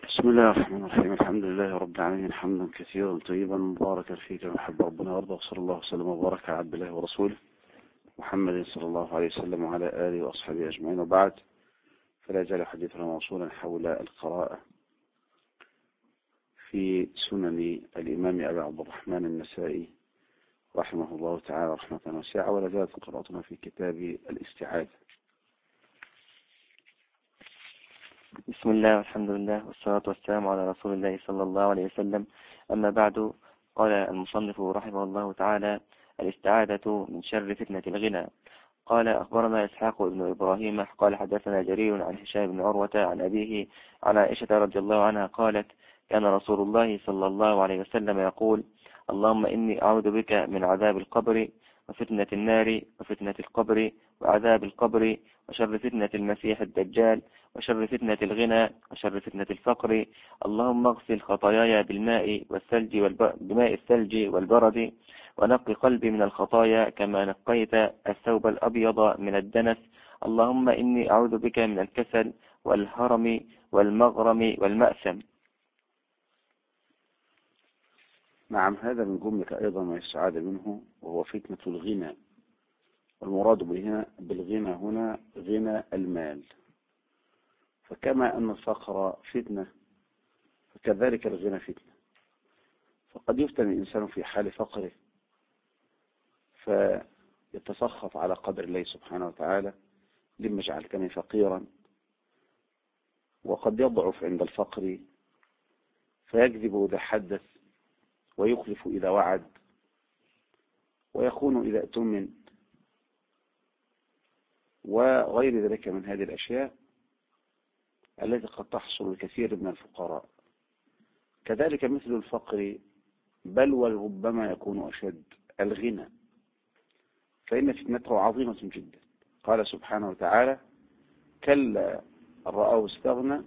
بسم الله الرحمن الرحيم. الحمد لله رب العالمين، حمدا كثيرا طيبا مباركا فيه كما يحب ربنا ويرضى، وصلى الله وسلم وبارك على عبد الله ورسوله محمد صلى الله عليه وسلم وعلى آله وأصحابه أجمعين، وبعد. فلا يزال حديثنا موصولا حول القراءة في سنن الإمام أبي عبد الرحمن النسائي رحمه الله تعالى رحمة واسعة، ولا زالت قراءتنا في كتاب الاستعاذة. بسم الله والحمد لله والصلاة والسلام على رسول الله صلى الله عليه وسلم. أما بعد، قال المصنف رحمه الله تعالى: الاستعاذة من شر فتنة الغنى. قال: أخبرنا إسحاق بن إبراهيم قال: حدثنا جرير عن هشام بن عروة عن أبيه عن عائشة رضي الله عنها قالت: كان رسول الله صلى الله عليه وسلم يقول: اللهم إني أعوذ بك من عذاب القبر وفتنة النار وفتنة القبر وعذاب القبر وشر فتنة المسيح الدجال وشر فتنة الغنى وشر فتنة الفقر. اللهم اغسل خطاياي بالماء الثلج والبرد، ونقي قلبي من الخطايا كما نقيت الثوب الأبيض من الدنس. اللهم إني أعوذ بك من الكسل والهرم والمغرم والمأثم. نعم، هذا من جملة أيضا ما يستعاذ منه، وهو فتنة الغنى. والمراد بالغنى هنا غنى المال، فكما أن الفقر فتنة فكذلك الغنى فتنة. فقد يفتن الإنسان في حال فقره فيتسخط على قدر الله سبحانه وتعالى: لما جعلتني فقيرا. وقد يضعف عند الفقر فيكذب إذا حدث، ويخلف إذا وعد، ويخون إذا اؤتمن، وغير ذلك من هذه الأشياء التي قد تحصل لكثير من الفقراء. كذلك مثل الفقر، بل وربما يكون أشد الغنى، فإن فتنته عظيمة جدا. قال سبحانه وتعالى: كلا أن رآه استغنى،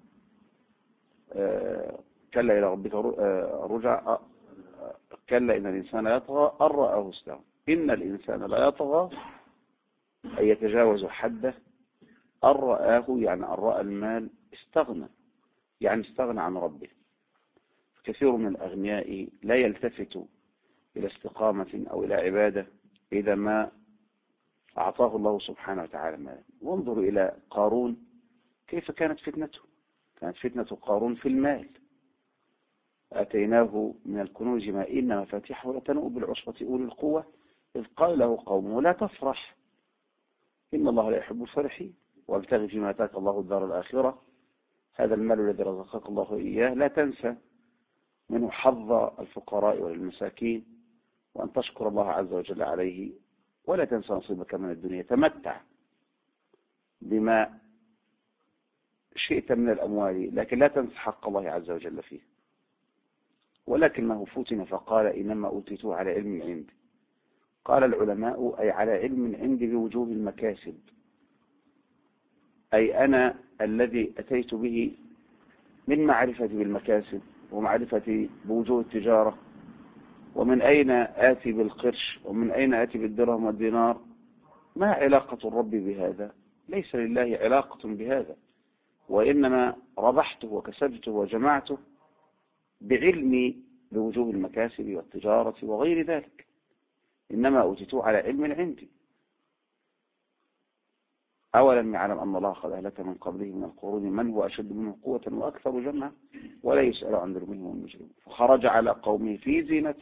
كلا إلى ربك رجع، كلا إن الإنسان يطغى أن رآه استغنى. إن الإنسان لا يطغى أن يتجاوز حده، أن رآه يعني أن رأى المال، استغنى يعني استغنى عن ربه. كثير من الأغنياء لا يلتفت إلى استقامة أو إلى عبادة إذا ما أعطاه الله سبحانه وتعالى مالا. وانظروا إلى قارون، كيف كانت فتنته؟ كانت فتنة قارون في المال. آتيناه من الكنوز ما إن مفاتيحه لتنوء بالعصبة أولي القوة إذ قال له قومه لا تفرح إن الله لا يحب الفرحين وابتغ فيما آتاك الله الدار الآخرة. هذا المال الذي رزقك الله إياه لا تنسى منه حظ الفقراء والمساكين، وأن تشكر الله عز وجل عليه، ولا تنسى نصيبك من الدنيا. تمتع بما شئت من الأموال، لكن لا تنسى حق الله عز وجل فيه. ولكنه فتن فقال: إنما أوتيته على علم عندي. قال العلماء: أي على علم عندي بوجوب المكاسب، أي أنا الذي أتيت به من معرفتي بالمكاسب ومعرفتي بوجوه التجارة، ومن أين آتي بالقرش ومن أين آتي بالدرهم والدينار. ما علاقة الرب بهذا؟ ليس لله علاقة بهذا، وإنما ربحته وكسبته وجمعته بعلمي بوجوه المكاسب والتجارة وغير ذلك. إنما أوتيته على علم عندي. أولم يعلم أن الله قد أهلك من قبله من القرون من هو أشد منه قوة وأكثر جمعا ولا يسأل عن ذنوبهم والمجرمين. فخرج على قومه في زينته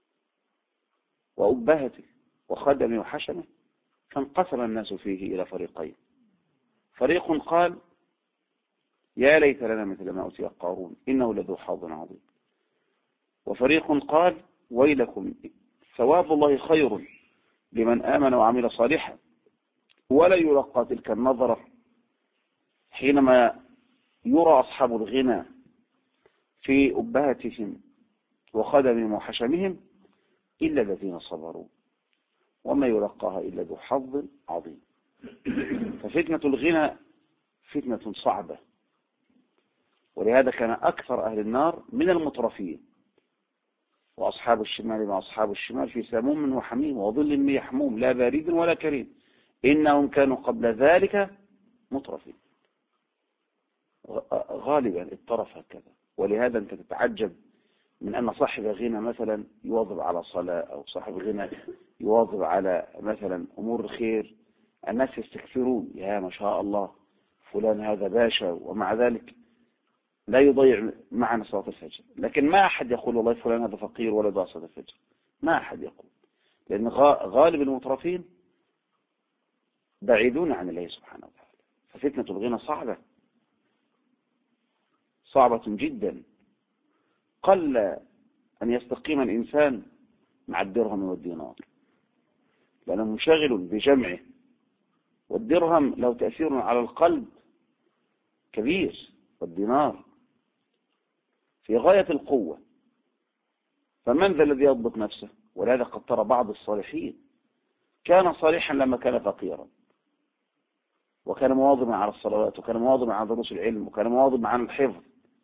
وأبهته وخدمه وحشمه، فانقسم الناس فيه إلى فريقين: فريق قال: يا ليت لنا مثل ما أوتي قارون إنه لذو حظ عظيم. وفريق قال: ويلكم ثواب الله خير لمن آمن وعمل صالحا ولا يلقى تلك النظرة حينما يرى أصحاب الغنى في أبهتهم وخدمهم وحشمهم إلا الذين صبروا وما يلقاها إلا ذو حظ عظيم. ففتنة الغنى فتنة صعبة، ولهذا كان أكثر أهل النار من المترفين. وأصحاب الشمال مع أصحاب الشمال في سموم وحميم وظل من يحموم لا بارد ولا كريم إنهم كانوا قبل ذلك مترفين. غالبا الطرف هكذا. ولهذا أنت تتعجب من أن صاحب غنى مثلا يواظب على صلاة، أو صاحب غنى يواظب على مثلا أمور الخير، الناس يستكثرون، يا ما شاء الله فلان هذا باشا، ومع ذلك لا يضيع معنا صلاة الفجر. لكن ما أحد يقول والله فلان هذا فقير ولا يضيع صلاة الفجر، ما أحد يقول، لأن غالب المترفين بعيدون عن الله سبحانه وتعالى. ففتنة الغنى صعبة جدا. قل أن يستقيم الإنسان مع الدرهم والدينار، لأنه منشغل بجمعه، والدرهم له تأثير على القلب كبير، والدينار في غاية القوة. فمن ذا الذي يضبط نفسه؟ ولهذا قد ترى بعض الصالحين كان صالحا لما كان فقيرا، وكان مواظبا على الصلوات، وكان مواظبا على دروس العلم، وكان مواظبا على الحفظ.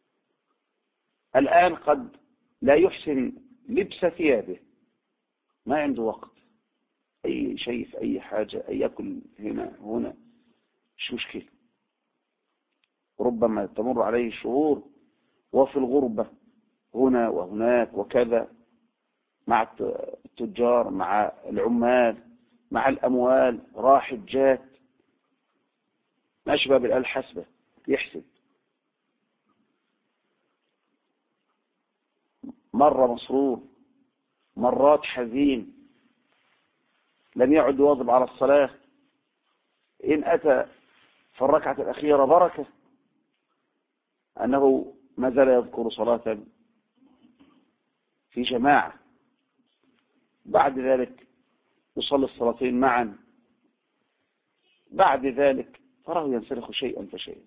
الآن قد لا يحسن لبس ثيابه، ما عنده وقت، أي شيء في أي حاجة، أي يأكل هنا مش مشكلة. ربما تمر عليه شهور وفي الغربة هنا وهناك وكذا، مع التجار، مع العمال، مع الأموال، راحت جات، ما شباب الآلة الحاسبة يحسب. مرة مسرور، مرات حزين، لم يعد يواظب على الصلاة. إن أتى في الركعة الأخيرة بركة أنه ما زال يذكر صلاة في جماعة، بعد ذلك يصلي الصلاتين معا، بعد ذلك تراه ينسلخ شيئا فشيئا.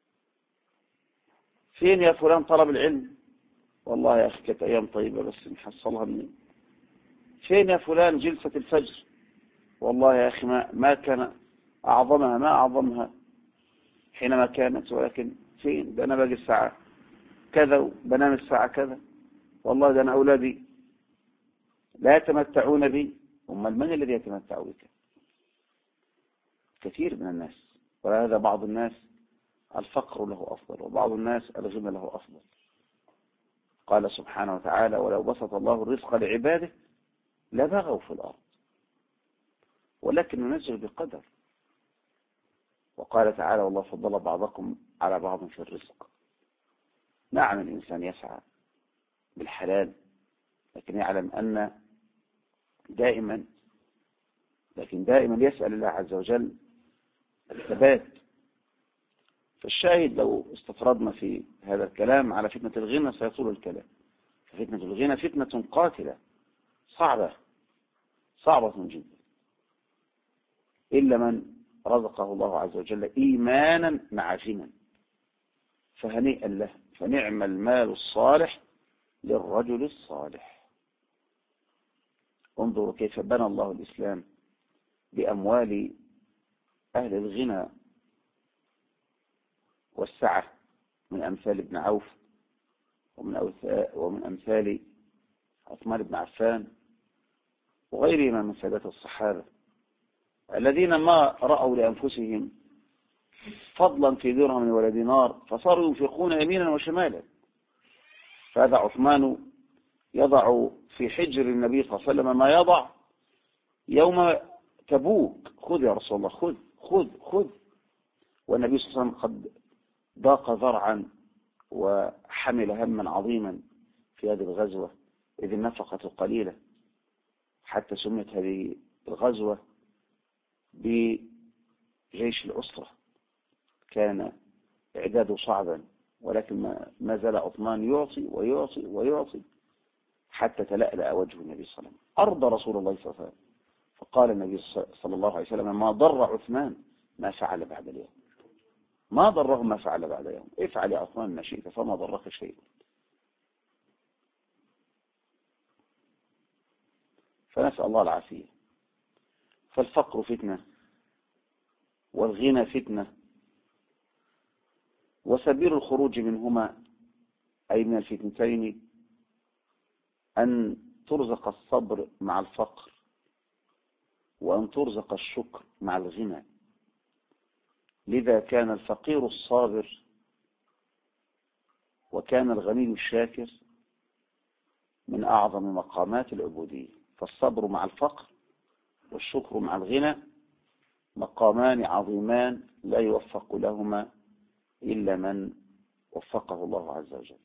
فين يا فلان طلب العلم؟ والله يا أخي كانت أيام طيبة بس نحصلها منين. فين يا فلان جلسة الفجر؟ والله يا أخي ما كان أعظمها، ما أعظمها حينما كانت، ولكن فين ده؟ أنا باجي الساعة كذا وبنام الساعة كذا، والله ده أنا أولادي لا يتمتعون بي. أمال من الذي يتمتع بك؟ كثير من الناس. ولهذا بعض الناس الفقر له أفضل، وبعض الناس الغنى له أفضل. قال سبحانه وتعالى: ولو بسط الله الرزق لعباده لبغوا في الأرض ولكن ننزل بقدر. وقال تعالى: والله فضل بعضكم على بعض في الرزق. نعم الإنسان يسعى بالحلال، لكن يعلم أن دائما يسأل الله عز وجل الثبات. فالشاهد لو استطردنا في هذا الكلام على فتنة الغنى سيطول الكلام. ففتنة الغنى فتنة قاتلة صعبة جدا، إلا من رزقه الله عز وجل إيمانا مع غنى، فهنيئا له، فنعم المال الصالح للرجل الصالح. انظروا كيف بنى الله الإسلام بأموال أهل الغنى والسعة، من أمثال ابن عوف، ومن أمثال عثمان بن عفان، وغيرهما من سادات الصحابة الذين ما رأوا لأنفسهم فضلا في درهم ولا دينار فصاروا ينفقون يمينا وشمالا. فهذا عثمان يضع في حجر النبي صلى الله عليه وسلم ما يضع يوم تبوك: خذ يا رسول الله، خذ خذ خذ. والنبي صلى الله عليه وسلم قد ضاق ذرعا وحمل هما عظيما في هذه الغزوة، إذ النفقة قليلة، حتى سميت هذه الغزوة بجيش الأسرة. كان إعداده صعبا، ولكن ما زال عثمان يعطي ويعطي ويعطي حتى تلألأ وجه النبي صلى الله عليه وسلم. أرضى رسول الله صلى الله عليه وسلم، فقال النبي صلى الله عليه وسلم: ما ضر عثمان ما فعل بعد اليوم. ما ضره ما فعل بعد يوم. افعل يا عثمان ما شئت فما ضرك شيء. فنسأل الله العافية. فالفقر فتنة، والغنى فتنة، وسبيل الخروج منهما أي من الفتنتين أن ترزق الصبر مع الفقر، وأن ترزق الشكر مع الغنى. لذا كان الفقير الصابر وكان الغني الشاكر من أعظم مقامات العبودية. فالصبر مع الفقر والشكر مع الغنى مقامان عظيمان لا يوفق لهما إلا من وفقه الله عز وجل.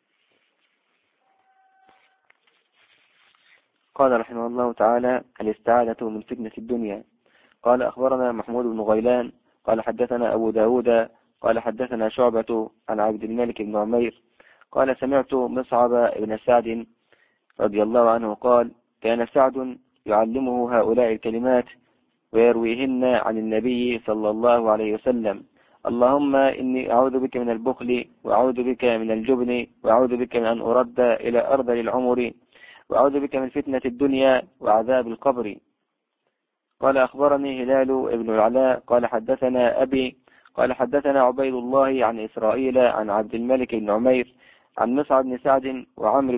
قال رحمه الله تعالى: الاستعادة من فتنة الدنيا. قال أخبرنا محمود بن غيلان قال حدثنا أبو داود قال حدثنا شعبة عن عبد الملك بن عمير قال سمعت مصعب بن سعد رضي الله عنه قال: كان سعد يعلمه هؤلاء الكلمات ويرويهن عن النبي صلى الله عليه وسلم: اللهم إني أعوذ بك من البخل وأعوذ بك من الجبن وأعوذ بك من أن أرد إلى أرض العمر وأعوذ بك من فتنة الدنيا وعذاب القبر. قال أخبرني هلال ابن العلاء قال حدثنا أبي قال حدثنا عبيد الله عن إسرائيل عن عبد الملك بن عمير عن مصعب بن سعد وعمر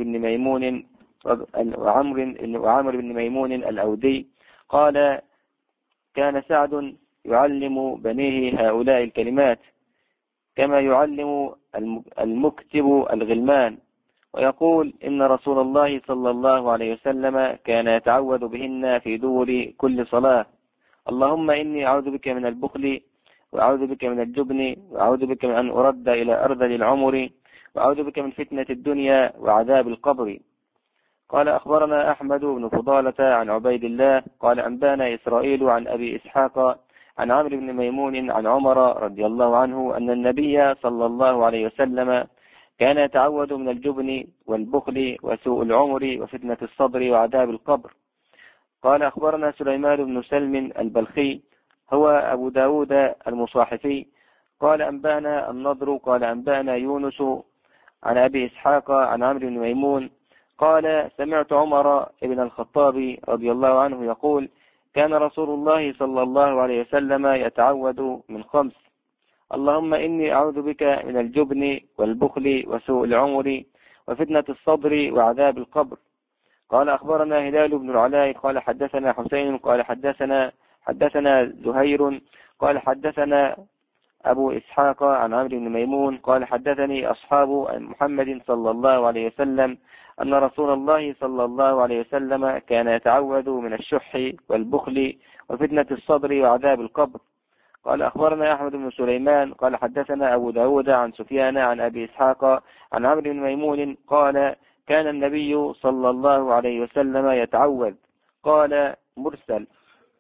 بن ميمون الأودي قال: كان سعد يعلم بنيه هؤلاء الكلمات كما يعلم المكتب الغلمان، ويقول: إن رسول الله صلى الله عليه وسلم كان يتعوذ بهن في دور كل صلاة: اللهم إني أعوذ بك من البخل وأعوذ بك من الجبن وأعوذ بك من أن أرد إلى أرذل العمر وأعوذ بك من فتنة الدنيا وعذاب القبر. قال أخبرنا أحمد بن فضالة عن عبيد الله قال أنبانا إسرائيل عن أبي إسحاق عن عمرو بن ميمون عن عمر رضي الله عنه أن النبي صلى الله عليه وسلم كان يتعوذ من الجبن والبخل وسوء العمر وفتنة الصبر وعذاب القبر. قال أخبرنا سليمان بن سلم البلخي هو أبو داود المصاحفي قال أنبانا النضر قال أنبانا يونس عن أبي إسحاق عن عمرو بن ميمون قال سمعت عمر بن الخطاب رضي الله عنه يقول: كان رسول الله صلى الله عليه وسلم يتعوذ من 5: اللهم إني أعوذ بك من الجبن والبخل وسوء العمر وفتنة الصبر وعذاب القبر. قال أخبرنا هلال بن العلاء قال حدثنا حسين قال حدثنا زهير قال حدثنا أبو إسحاق عن عمرو بن ميمون قال حدثني أصحاب محمد صلى الله عليه وسلم أن رسول الله صلى الله عليه وسلم كان يتعوذ من الشح والبخل وفتنة الصبر وعذاب القبر. قال أخبرنا أحمد بن سليمان قال حدثنا أبو داود عن سفيان عن أبي إسحاق عن عمرو بن ميمون قال: كان النبي صلى الله عليه وسلم يتعوذ. قال: مرسل.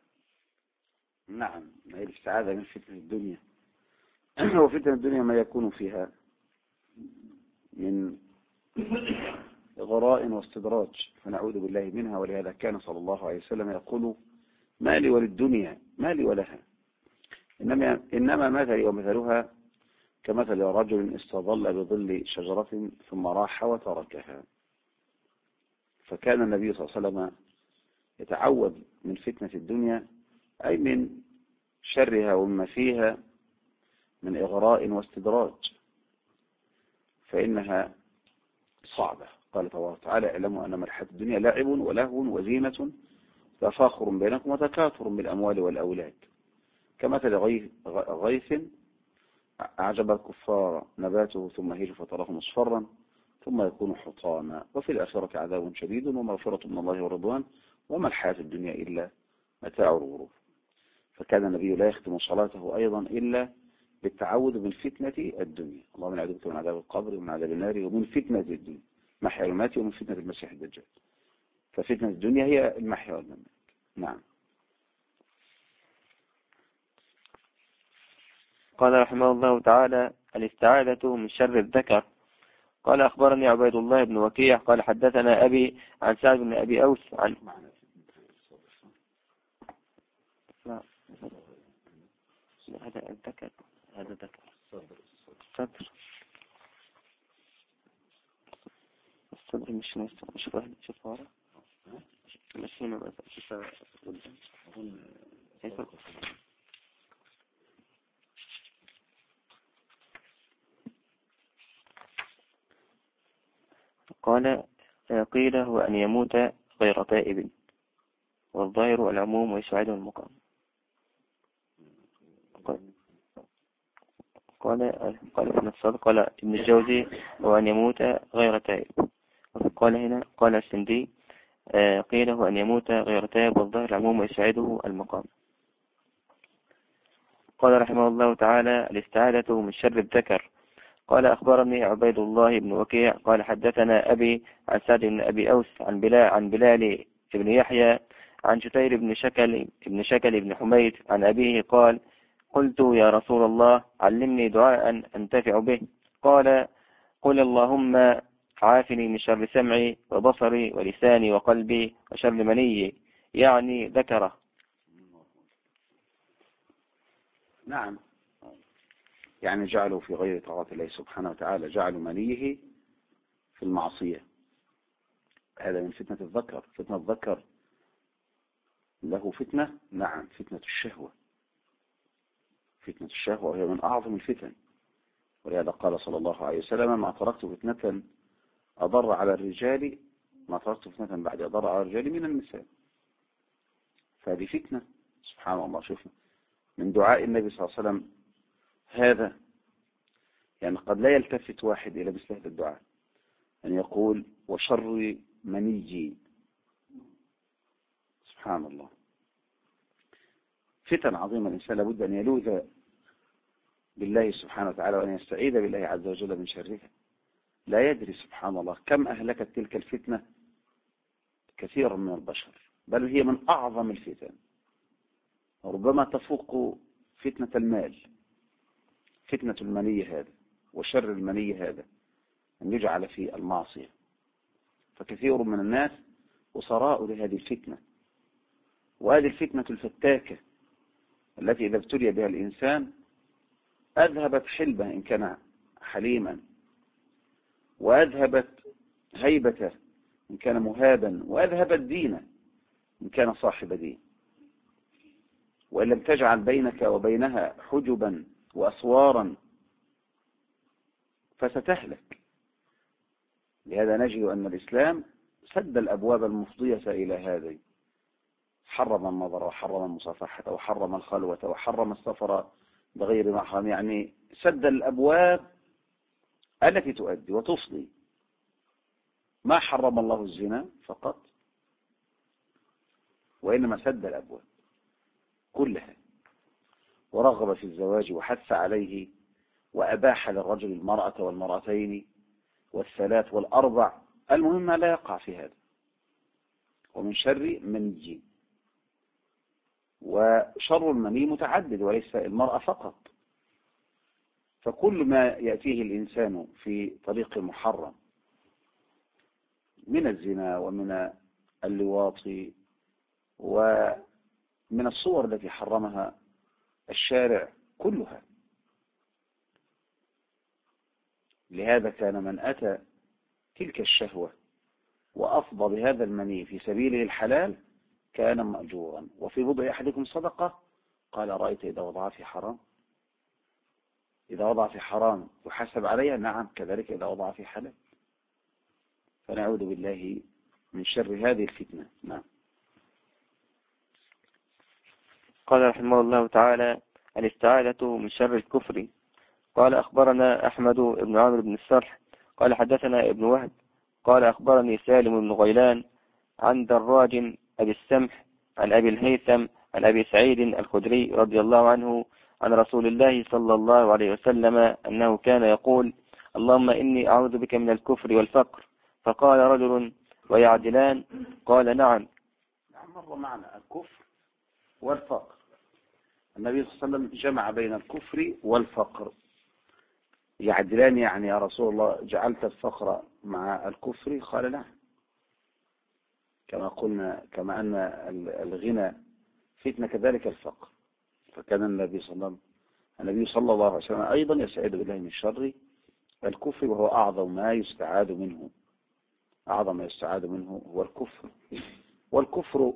نعم، هي الاستعاذة من فتنة الدنيا. وفتنة الدنيا ما يكون فيها من غراء واستدراج فنعوذ بالله منها. ولهذا كان صلى الله عليه وسلم يقول: ما لي وللدنيا ما لي ولها، إنما مثلي ومثلها كمثل رجل استظل بظل شجرة ثم راح وتركها. فكان النبي صلى الله عليه وسلم يتعوذ من فتنة الدنيا أي من شرها وما فيها من إغراء واستدراج، فإنها صعبة. قال تبارك وتعالى: اعلموا أنما الحياة الدنيا لعب ولهو وزينة تفاخر بينكم وتكاثر بالأموال والأولاد كمثل غيث أعجب الكفار نباته ثم هيج فتراه مصفرا ثم يكون حطاما وفي الآخرة عذاب شديد ومغفرة من الله ورضوان وما الحياة الدنيا إلا متاع الغرور. فكان النبي لا يختم صلاته أيضا إلا بالتعوذ من فتنة الدنيا: اللهم نعوذ بك من عذاب القبر ومن عذاب النار ومن فتنة الدنيا محيا والممات ومن فتنة المسيح الدجال. ففتنة الدنيا هي المحيا والممات. نعم. قال رحمه الله تعالى: الاستعاذة من شر الذكر. قال أخبرني عبيد الله بن وكيع قال حدثنا أبي عن سعد بن أبي أوس عن هذا الذكر الصدر مش واحد شوف ورا مش هنا بس قال: قيل هو أن يموت غير تائب، والظاهر العموم ويساعده المقام. قال ابن الصادق قال ابن الجوزي هو أن يموت غير تائب. قال هنا قال السندي قيل هو أن يموت غير تائب، والظاهر العموم ويساعده المقام. قال رحمه الله تعالى الاستعادة من شر الذكر. قال أخبرني عبيد الله بن وكيع قال حدثنا أبي عن سعد بن أبي أوس عن بلال بن يحيى عن شتير بن شكل بن حميد عن أبيه قال قلت يا رسول الله علمني دعاء أنتفع به. قال قل اللهم عافني من شر سمعي وبصري ولساني وقلبي وشر مني، يعني ذكره. نعم، يعني جعلوا في غير طاعة الله سبحانه وتعالى، جعلوا منيه في المعصية. هذا من فتنة الذكر. فتنة الذكر له فتنة، نعم، فتنة الشهوة. فتنة الشهوة وهي من أعظم الفتن، ولهذا قال صلى الله عليه وسلم ما تركت فتنة أضر على الرجال بعد أضر على الرجال من النساء. فهذه فتنة سبحان الله. شوفنا من دعاء النبي صلى الله عليه وسلم هذا، يعني قد لا يلتفت واحد إلى مثل هذا الدعاء، أن يقول وشر مني. سبحان الله، فتن عظيمة. الإنسان لابد أن يلوذ بالله سبحانه وتعالى وأن يستعيذ بالله عز وجل من شرها. لا يدري سبحان الله كم أهلكت تلك الفتنة كثيرا من البشر، بل هي من أعظم الفتن، ربما تفوق فتنة المال. فتنة المني هذا وشر المني هذا أن يجعل في المعصية، فكثير من الناس أسراء لهذه الفتنة. وهذه الفتنة الفتاكة التي إذا ابتلي بها الإنسان أذهبت حلبه إن كان حليما، وأذهبت هيبته إن كان مهابا، وأذهبت دينه إن كان صاحب دين. وإن لم تجعل بينك وبينها حجبا وأسوارا فستهلك. لهذا نجد أن الإسلام سد الأبواب المفضية إلى هذه، حرم النظر وحرم المصافحة وحرم الخلوة وحرم السفر بغير محرم، يعني سد الأبواب التي تؤدي وتفضي. ما حرم الله الزنا فقط، وإنما سد الأبواب كلها، ورغب في الزواج وحث عليه، وأباح للرجل المرأة والمرأتين والثلاث والأربع، المهم لا يقع في هذا. ومن شر مني، وشر المني متعدد وليس المرأة فقط. فكل ما يأتيه الإنسان في طريق محرم من الزنا ومن اللواط ومن الصور التي حرمها الشارع كلها. لهذا كان من أتى تلك الشهوة وأفضى بهذا المني في سبيله الحلال كان مأجورا. وفي بضع أحدكم صدقة، قال رأيت إذا وضع في حرام، إذا وضع في حرام يحاسب عليها، نعم كذلك إذا وضع في حلال. فنعوذ بالله من شر هذه الفتنة. نعم. قال رحمه الله تعالى الاستعاذة من شر الكفر. قال أخبرنا أحمد بن عمرو بن السرح قال حدثنا ابن وهب قال أخبرني سالم بن غيلان عن دراج أبي السمح عن أبي الهيثم عن أبي سعيد الخدري رضي الله عنه عن رسول الله صلى الله عليه وسلم أنه كان يقول اللهم إني أعوذ بك من الكفر والفقر. فقال رجل ويعدلان؟ قال نعم. مر معنا الكفر والفقر. النبي صلى الله عليه وسلم جمع بين الكفر والفقر. يعدلان يعني يا رسول الله جعلت الفقر مع الكفر؟ قال نعم. كما قلنا كما أن الغنى فتنة كذلك الفقر. فكان النبي صلى الله عليه وسلم أيضا يستعيذ بالله من شر الكفر، وهو أعظم ما يستعاذ منه. أعظم ما يستعاذ منه هو الكفر. والكفر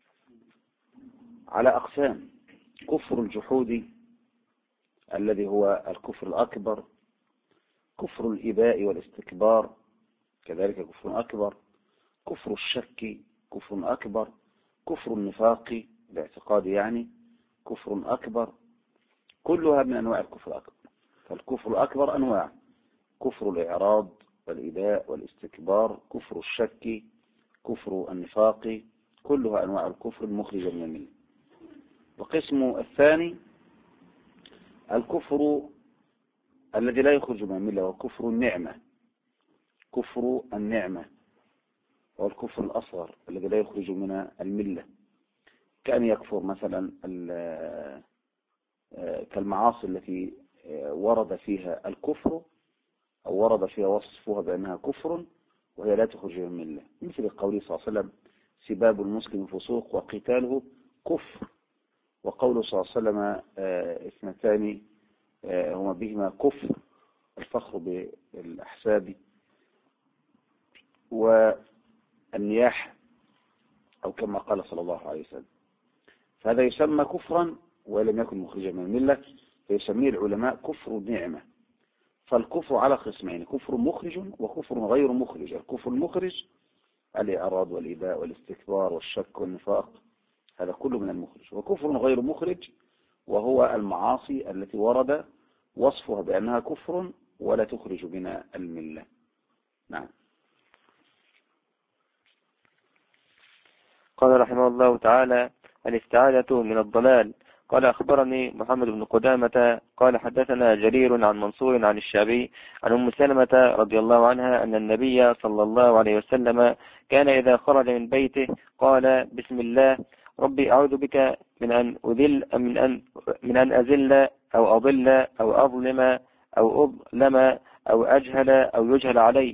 على أقسام: كفر الجحود الذي هو الكفر الأكبر، كفر الإباء والاستكبار كذلك كفر أكبر، كفر الشك كفر أكبر، كفر النفاق الاعتقاد يعني كفر أكبر، كلها من أنواع الكفر الأكبر. فالكفر الأكبر أنواع: كفر الإعراض والإباء والاستكبار، كفر الشك، كفر النفاق، كلها أنواع الكفر المخرجة من الملة. القسم الثاني الكفر الذي لا يخرج من الملة، وكفر النعمة. كفر النعمة هو الكفر الأصغر الذي لا يخرج من الملة، كأن يكفر مثلا كالمعاصي التي ورد فيها الكفر أو ورد فيها وصفها بأنها كفر وهي لا تخرج من الملة، مثل قوله صلى الله عليه وسلم: سباب المسلم فسوق وقتاله كفر، وقوله صلى الله عليه وسلم: اثنتان هما بهما كفر، الفخر بالأحساب والنياح، أو كما قال صلى الله عليه وسلم. فهذا يسمى كفرا ولم يكن مخرجا من الملة، فيسميه العلماء كفر النعمة. فالكفر على قسمين: كفر مخرج وكفر غير مخرج. الكفر المخرج الإعراض والإباء والاستكبار والشك والنفاق، هذا كله من المخرج. وكفر غير مخرج وهو المعاصي التي ورد وصفها بأنها كفر ولا تخرج من الملة. نعم. قال رحمه الله تعالى: الاستعاذة من الضلال. قال أخبرني محمد بن قدامة قال حدثنا جرير عن منصور عن الشعبي عن أم سلمة رضي الله عنها أن النبي صلى الله عليه وسلم كان إذا خرج من بيته قال: بسم الله ربي أعوذ بك من أن أزل أو أضل أو أظلم أو أظلم أو أجهل أو يجهل علي.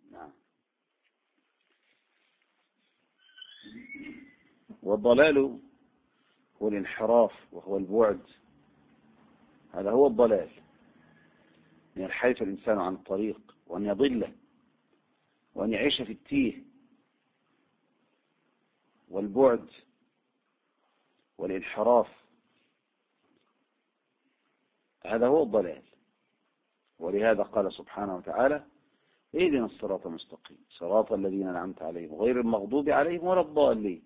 والضلال هو الانحراف وهو البعد، هذا هو الضلال، أن ينحرف الإنسان عن الطريق وأن يضله وأن يعيش في التيه. والبعد والانحراف هذا هو الضلال. ولهذا قال سبحانه وتعالى: اهدنا الصراط المستقيم صراط الذين أنعمت عليهم غير المغضوب عليهم ولا الضالين.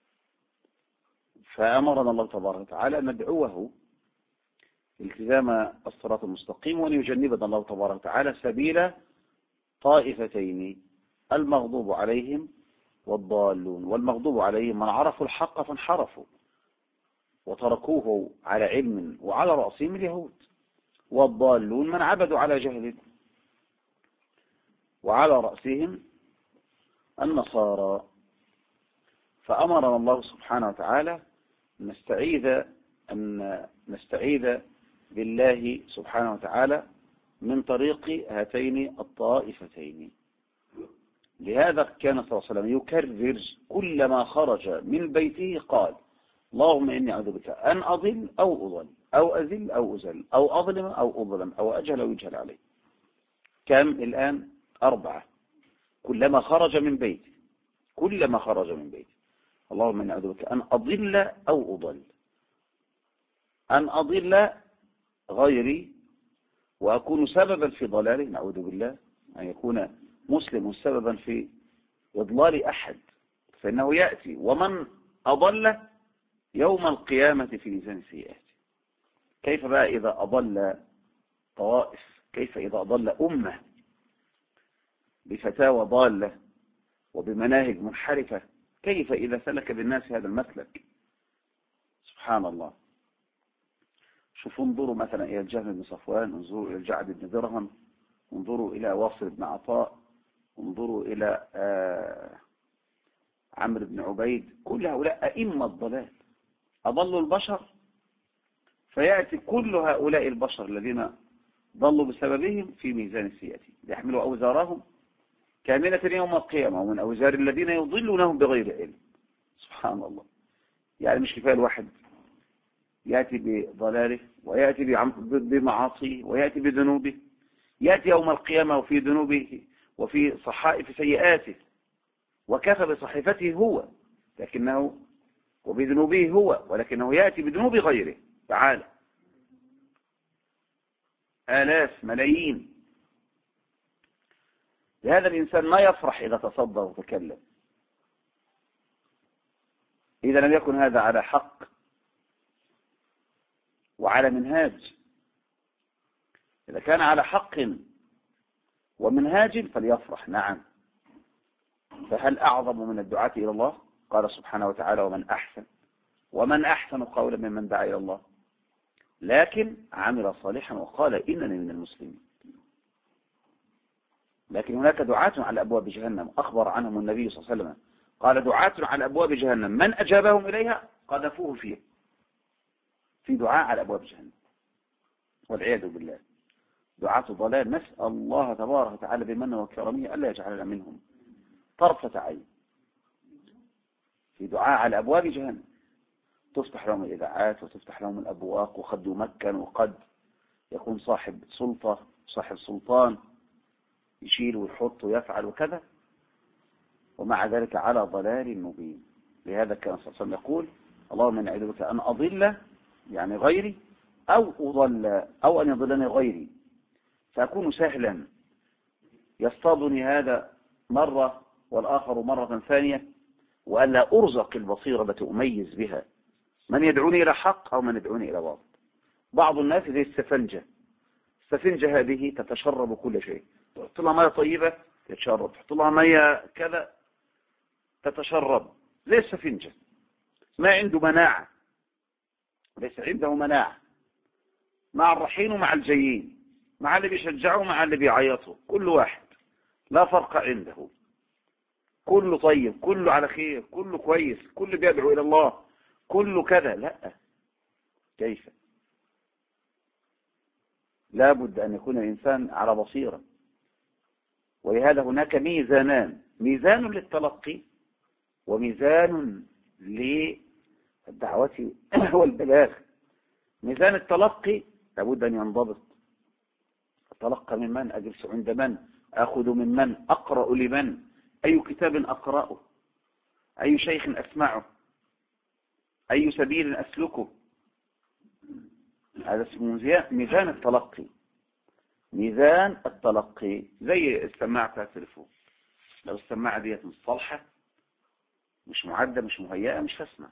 فأمرنا الله تبارك وتعالى أن ندعوه التزام الصراط المستقيم، وأن يجنبنا الله تبارك وتعالى سبيل طائفتين: المغضوب عليهم والضالون. والمغضوب عليهم من عرفوا الحق فانحرفوا وتركوه على علم وعلى رأسهم اليهود، والضالون من عبدوا على جهل وعلى رأسهم النصارى. فأمرنا الله سبحانه وتعالى أن نستعيذ بالله سبحانه وتعالى من طريق هاتين الطائفتين. لهذا كان صلى الله عليه وسلم يكرر كلما خرج من بيته قال: اللهم إني أعوذ بك أن أضل أو أضل أو أزل أو أزل أو أظلم أو أظلم أو أجهل أو يجهل علي. كم الآن؟ 4. كلما خرج من بيته، كلما خرج من بيته: اللهم إني أعوذ بك أن أضل أو أضل، أن أضل غيري وأكون سببا في ضلاله، نعوذ بالله أن يكون مسلم سببا في إضلال أحد، فإنه يأتي ومن أضل يوم القيامة في ميزان سيئاته. كيف بقى إذا أضل طوائف؟ كيف إذا أضل أمة بفتاوى ضالة وبمناهج منحرفة؟ كيف إذا سلك بالناس هذا المسلك؟ سبحان الله. شوفوا، انظروا مثلا إلى الجهم بن صفوان، انظروا إلى الجعد بن درهم، انظروا إلى واصل بن عطاء، انظروا إلى عمرو بن عبيد. كل هؤلاء أئمة الضلال، أضلوا البشر، فيأتي كل هؤلاء البشر الذين ضلوا بسببهم في ميزان سيئتهم يحملوا أوزارهم كاملة يوم القيامة ومن أوزار الذين يضلونهم بغير علم. سبحان الله. يعني مش كفاية الواحد يأتي بضلاله ويأتي بمعاصيه ويأتي بذنوبه، يأتي يوم القيامة وفي ذنوبه وفي صحائف سيئاته، وكفى بصحيفته هو لكنه وبذنوبه هو، ولكنه يأتي بذنوب غيره تعالى، آلاف ملايين. لهذا الإنسان ما يفرح إذا تصدى وتكلم، إذا لم يكن هذا على حق وعلى منهاج. إذا كان على حق ومنهاج فليفرح، نعم. فهل أعظم من الدعاة إلى الله؟ قال سبحانه وتعالى: ومن أحسن قولا ممن دعا إلى الله لكن عمل صالحا وقال إنني من المسلمين. لكن هناك دعاة على أبواب جهنم أخبر عنهم النبي صلى الله عليه وسلم، قال: دعاة على أبواب جهنم من أجابهم إليها قذفوه فيه. في دعاء على أبواب جهنم والعياذ بالله، دعاة ضلال، نسأل الله تبارك وتعالى بمنه وكرمه ألا يجعلنا منهم طرفة عين. في دعاء على أبواب جهنم تفتح لهم الإذاعات وتفتح لهم الأبواق، وقد يمكن وقد يكون صاحب سلطة صاحب سلطان يشيل ويحط ويفعل وكذا، ومع ذلك على ضلال مبين. لهذا كان صلى الله عليه وسلم يقول: اللهم إني أعوذ بك أن أضل يعني غيري أو أضل أو أن يضلني غيري، فأكون سهلا يصطادني هذا مرة والآخر مرة ثانية، وألا أرزق البصيرة التي أميز بها من يدعوني إلى حق أو من يدعوني إلى باطل. بعض الناس زي السفنجة هذه تتشرب كل شيء، تحط لها مية طيبة تتشرب، تحط لها مية كذا تتشرب، زي السفنجة، ما عنده مناعة، ليس عنده مناعة مع الرحين ومع الجيين، مع اللي بيشجعه ومع اللي بيعيطه، كل واحد لا فرق عنده، كله طيب، كله على خير، كله كويس، كله بيدعو إلى الله، كله كذا. لا، كيف؟ لابد أن يكون الإنسان على بصيرة. ولهذا هناك ميزانان: ميزان للتلقي وميزان للدعوة والبلاغ. ميزان التلقي لابد أن ينضبط: أتلقى من من؟ أجلس عند من؟ أخذ من من؟ أقرأ لمن؟ أي كتاب أقرأه؟ أي شيخ أسمعه؟ أي سبيل أسلكه؟ هذا اسمه ميزان التلقي. ميزان التلقي زي السماعة بتاع التليفون، لو السماعة ديت مصطلحة مش معدة مش مهيئة مش هسمع،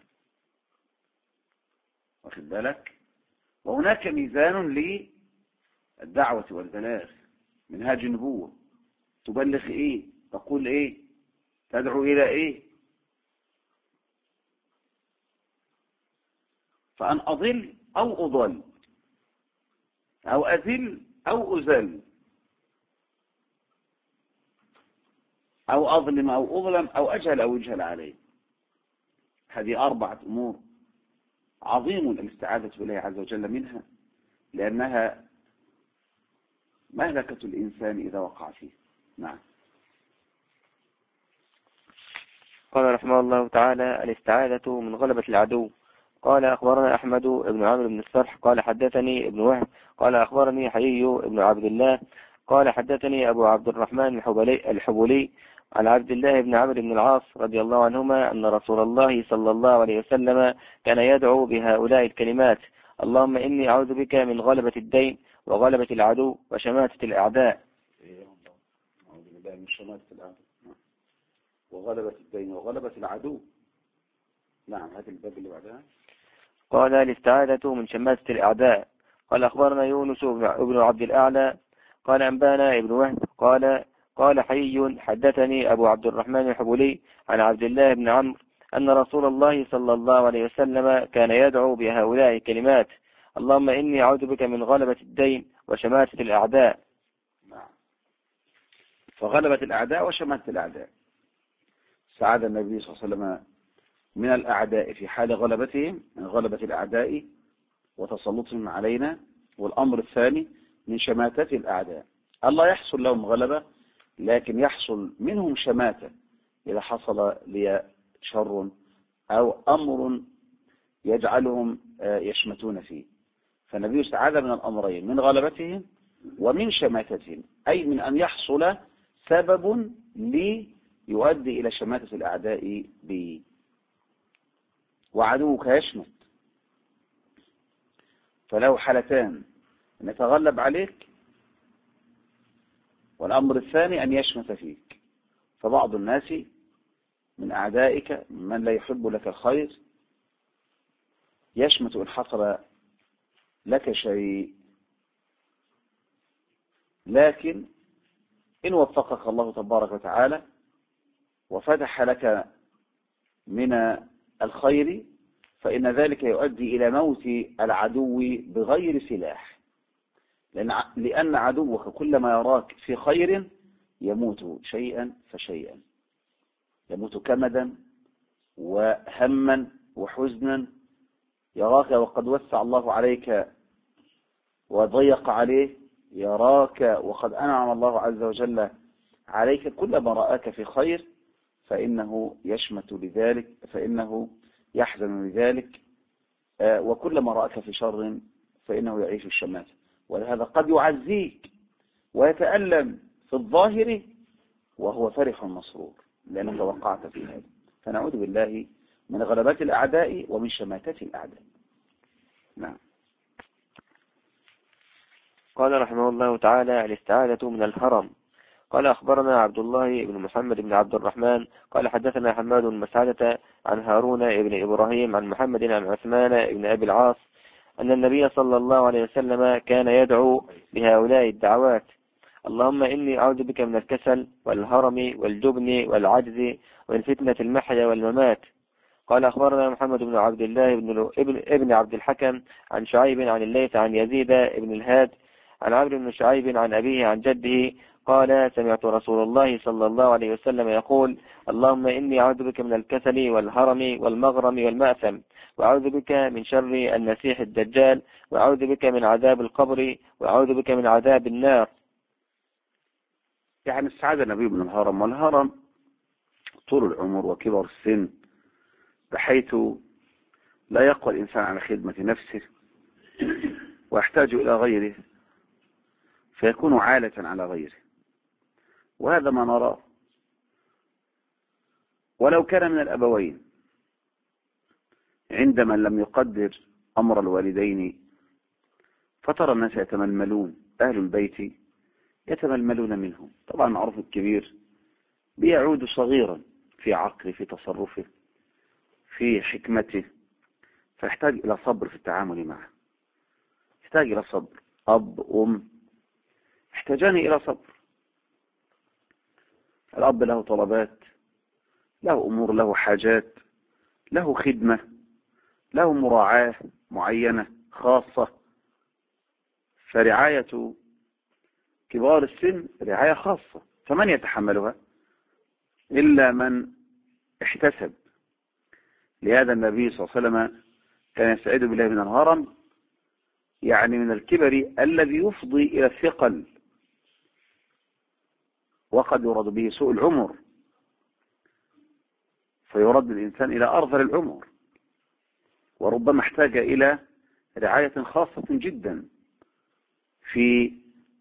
واخد بالك؟ وهناك ميزان للدعوة والبلاغ، منهاج النبوة، تبلغ ايه، تقول ايه، تدعو الى ايه. فأن أضل أو أضل أو أذل أو أذل أو أظلم أو أظلم أو أجهل أو يجهل عليه، هذه 4 أمور عظيم الاستعاذة بالله عز وجل منها، لأنها مهلكة الإنسان إذا وقع فيه. نعم. قال رحمه الله تعالى: الاستعاذة من غلبة العدو. قال: أخبرنا أحمد بن عمرو بن الصرح قال حدثني ابن وهب قال أخبرني حيي بن عبد الله قال حدثني أبو عبد الرحمن الحبولي عن عبد الله بن عمرو بن العاص رضي الله عنهما أن رسول الله صلى الله عليه وسلم كان يدعو بهؤلاء الكلمات: اللهم إني أعوذ بك من غلبة الدين وغلبة العدو وشماتة الأعداء. أعوذ بالله من شماتة الأعداء وغلبة الدين وغلبة العدو. نعم، هذا الباب اللي بعدها. قال: الاستعاذة من شماتة الأعداء. قال: أخبرنا يونس بن عبد الأعلى قال أنبانا ابن وهب قال حي حدثني أبو عبد الرحمن الحبولي عن عبد الله بن عمرو أن رسول الله صلى الله عليه وسلم كان يدعو بهؤلاء الكلمات: اللهم إني أعوذ بك من غلبة الدين وشماتة الأعداء. نعم. فغلبة الأعداء وشماتة الأعداء، سعاد النبي صلى الله عليه وسلم من الأعداء في حال غلبتهم، من غلبة الأعداء وتسلطهم علينا. والأمر الثاني من شماتة الأعداء، الله يحصل لهم غلبة لكن يحصل منهم شماتة إذا حصل لي شر أو أمر يجعلهم يشمتون فيه. فالنبي استعاذ من الأمرين: من غلبتهم ومن شماتتهم، أي من أن يحصل سبب ليؤدي إلى شماتة الأعداء به. وعدوك يشمت، فله حالتان: أن يتغلب عليك، والأمر الثاني أن يشمت فيك. فبعض الناس من أعدائك من لا يحب لك الخير يشمت إن حصل لك شيء، لكن إن وفقك الله تبارك وتعالى وفتح لك من الخير فإن ذلك يؤدي إلى موت العدو بغير سلاح، لأن عدوك كلما يراك في خير يموت شيئا فشيئا، يموت كمدا وهما وحزنا. يراك وقد وسع الله عليك وضيق عليه، يراك وقد أنعم الله عز وجل عليك، كلما رآك في خير فإنه يشمت لذلك، فإنه يحزن لذلك، وكلما رآك في شر فإنه يعيش الشماتة. ولهذا قد يعزيك ويتألم في الظاهر وهو فرح مسرور لأنك وقعت في هذا. فنعوذ بالله من غلبات الأعداء ومن شماتة الأعداء. نعم. قال رحمه الله تعالى: الاستعاذة من الهرم. قال أخبرنا عبد الله بن محمد بن عبد الرحمن قال حدثنا حماد بن مسعدة عن هارون بن إبراهيم عن محمد عن عثمان بن أبي العاص أن النبي صلى الله عليه وسلم كان يدعو بهؤلاء الدعوات: اللهم إني أعوذ بك من الكسل والهرم والجبن والعجز ومن فتنة المحيا والممات. قال أخبرنا محمد بن عبد الله ابن عبد الحكم عن شعيب عن الليث عن يزيد بن الهاد عن عمرو بن شعيب عن أبيه عن جده قال: سمعت رسول الله صلى الله عليه وسلم يقول: اللهم إني أعوذ بك من الكسل والهرم والمغرم والمأثم، وأعوذ بك من شر المسيح الدجال، وأعوذ بك من عذاب القبر، وأعوذ بك من عذاب النار. يعني استعاذ النبي من الهرم، والهرم طول العمر وكبر السن بحيث لا يقوى الإنسان على خدمة نفسه ويحتاج إلى غيره فيكون عالة على غيره، وهذا ما نراه. ولو كان من الأبوين عندما لم يقدر أمر الوالدين فترى الناس يتململون، أهل البيت يتململون منهم. طبعا معروف الكبير بيعود صغيرا في عقله، في تصرفه، في حكمته، فيحتاج إلى صبر في التعامل معه، يحتاج إلى صبر. أب أم يحتاجان إلى صبر. الأب له طلبات، له أمور، له حاجات، له خدمة، له مراعاة معينة خاصة. فرعاية كبار السن رعاية خاصة، فمن يتحملها إلا من احتسب. لهذا النبي صلى الله عليه وسلم كان يستعيذ بالله من الهرم، يعني من الكبر الذي يفضي إلى الثقل، وقد يراد به سوء العمر، فيرد الإنسان إلى أرذل العمر، وربما احتاج إلى رعاية خاصة جدا في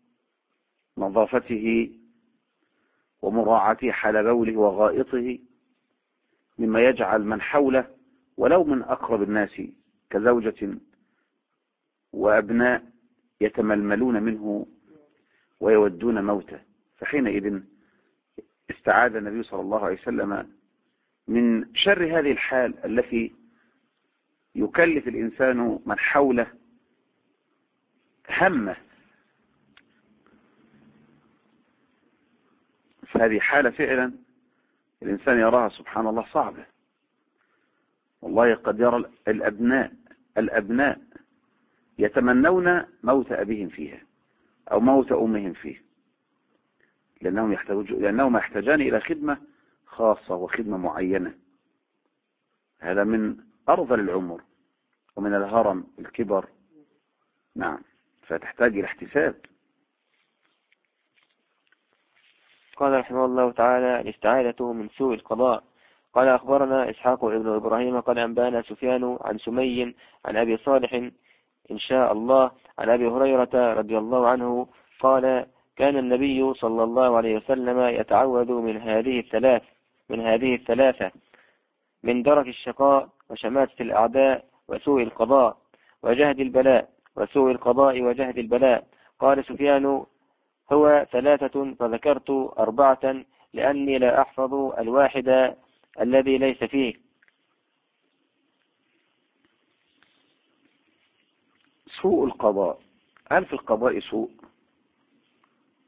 نظافته ومراعاته حال بوله وغائطه، مما يجعل من حوله ولو من أقرب الناس كزوجة وأبناء يتململون منه ويودون موته. فحينئذ استعاذ النبي صلى الله عليه وسلم من شر هذه الحال التي يكلف الإنسان من حوله همه. فهذه حالة فعلا الإنسان يراها سبحان الله صعبة. والله قد يرى الأبناء يتمنون موت أبيهم فيها أو موت أمهم فيه، لأنهم يحتاجان إلى خدمة خاصة وخدمة معينة. هذا من أرذل العمر ومن الهرم الكبر. نعم، فتحتاج إلى احتساب. قال رحمه الله تعالى: الاستعاذة من سوء القضاء. قال أخبرنا إسحاق ابن إبراهيم قال أنبانا سفيان عن سمي عن أبي صالح إن شاء الله عن أبي هريرة رضي الله عنه قال: كان النبي صلى الله عليه وسلم يتعوذ من هذه الثلاثة: من درك الشقاء وشماتة الأعداء وسوء القضاء وجهد البلاء، وسوء القضاء وجهد البلاء. قال سفيان: هو ثلاثة، فذكرت أربعة لأني لا أحفظ الواحد الذي ليس فيه. سوء القضاء، هل في القضاء سوء؟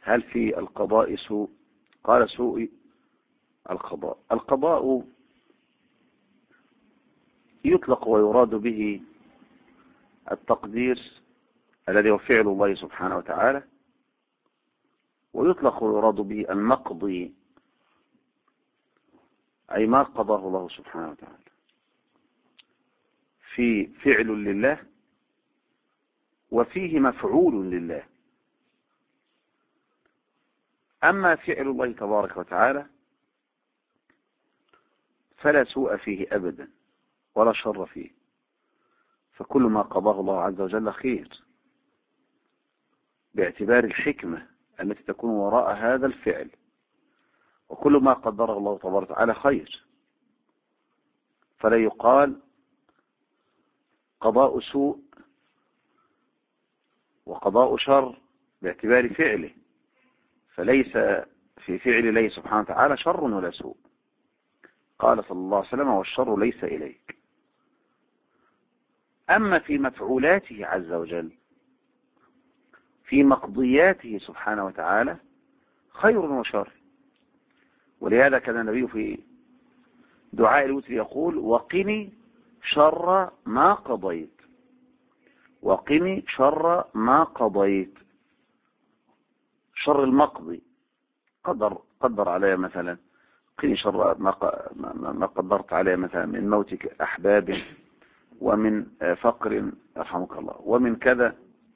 هل في القضاء سوء؟ قال سوء القضاء. القضاء يطلق ويراد به التقدير الذي هو فعل الله سبحانه وتعالى، ويطلق ويراد به المقضي، أي ما قضاه الله سبحانه وتعالى، في فعل لله وفيه مفعول لله. أما فعل الله تبارك وتعالى فلا سوء فيه أبدا ولا شر فيه، فكل ما قضاه الله عز وجل خير باعتبار الحكمة التي تكون وراء هذا الفعل، وكل ما قدره الله تبارك وتعالى خير، فلا يقال قضاء سوء وقضاء شر باعتبار فعله، فليس في فعل الله سبحانه وتعالى شر ولا سوء. قال صلى الله عليه وسلم: والشر ليس إليك. أما في مفعولاته عز وجل، في مقضياته سبحانه وتعالى، خير وشر. ولهذا كان النبي في دعاء الوتر يقول: وقني شر ما قضيت، وقني شر ما قضيت. شر المقضي، قدر علي مثلا، قني شر ما قدرت عليه مثلا من موتك أحباب، ومن فقر يرحمك الله، ومن كذا،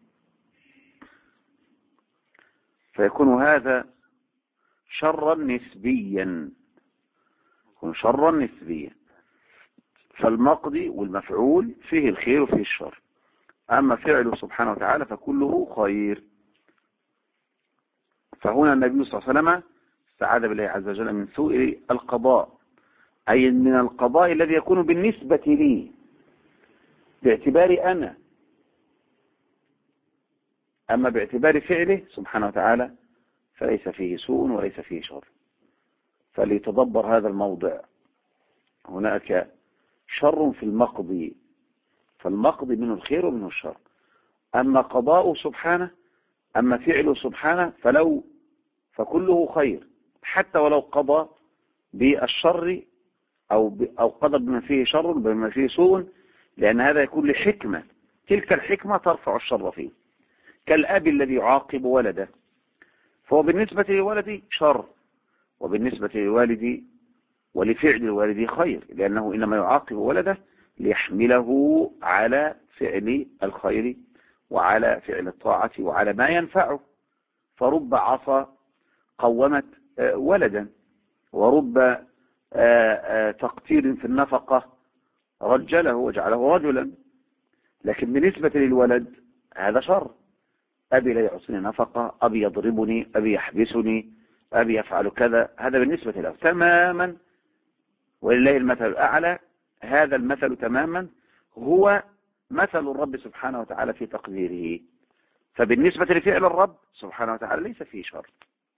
فيكون هذا شرا نسبيا، يكون شرا نسبيا. فالمقضي والمفعول فيه الخير وفيه الشر، أما فعله سبحانه وتعالى فكله خير. فهنا النبي صلى الله عليه وسلم استعاذ بالله عز وجل من سوء القضاء، أي من القضاء الذي يكون بالنسبة لي باعتباري أنا، أما باعتبار فعله سبحانه وتعالى فليس فيه سوء وليس فيه شر. فليتدبر هذا الموضع. هناك شر في المقضي، فالمقضي منه الخير ومنه الشر. أما قضاءه سبحانه، أما فعله سبحانه فكله خير، حتى ولو قضى بالشر أو قضى بما فيه شر بما فيه سوء، لأن هذا يكون لحكمة، تلك الحكمة ترفع الشر فيه. كالأب الذي يعاقب ولده، فهو بالنسبة لولدي شر، وبالنسبة لوالدي ولفعل الوالد خير، لأنه إنما يعاقب ولده ليحمله على فعل الخير وعلى فعل الطاعة وعلى ما ينفعه. فرب عصا قومت ولدا، ورب تقتير في النفقة رجله وجعله رجلا. لكن بالنسبة للولد هذا شر، أبي لا يعطيني نفقة، أبي يضربني، أبي يحبسني، أبي يفعل كذا، هذا بالنسبة له تماما، ولله المثل الأعلى. هذا المثل تماما هو مثل الرب سبحانه وتعالى في تقديره. فبالنسبة لفعل الرب سبحانه وتعالى ليس فيه شر.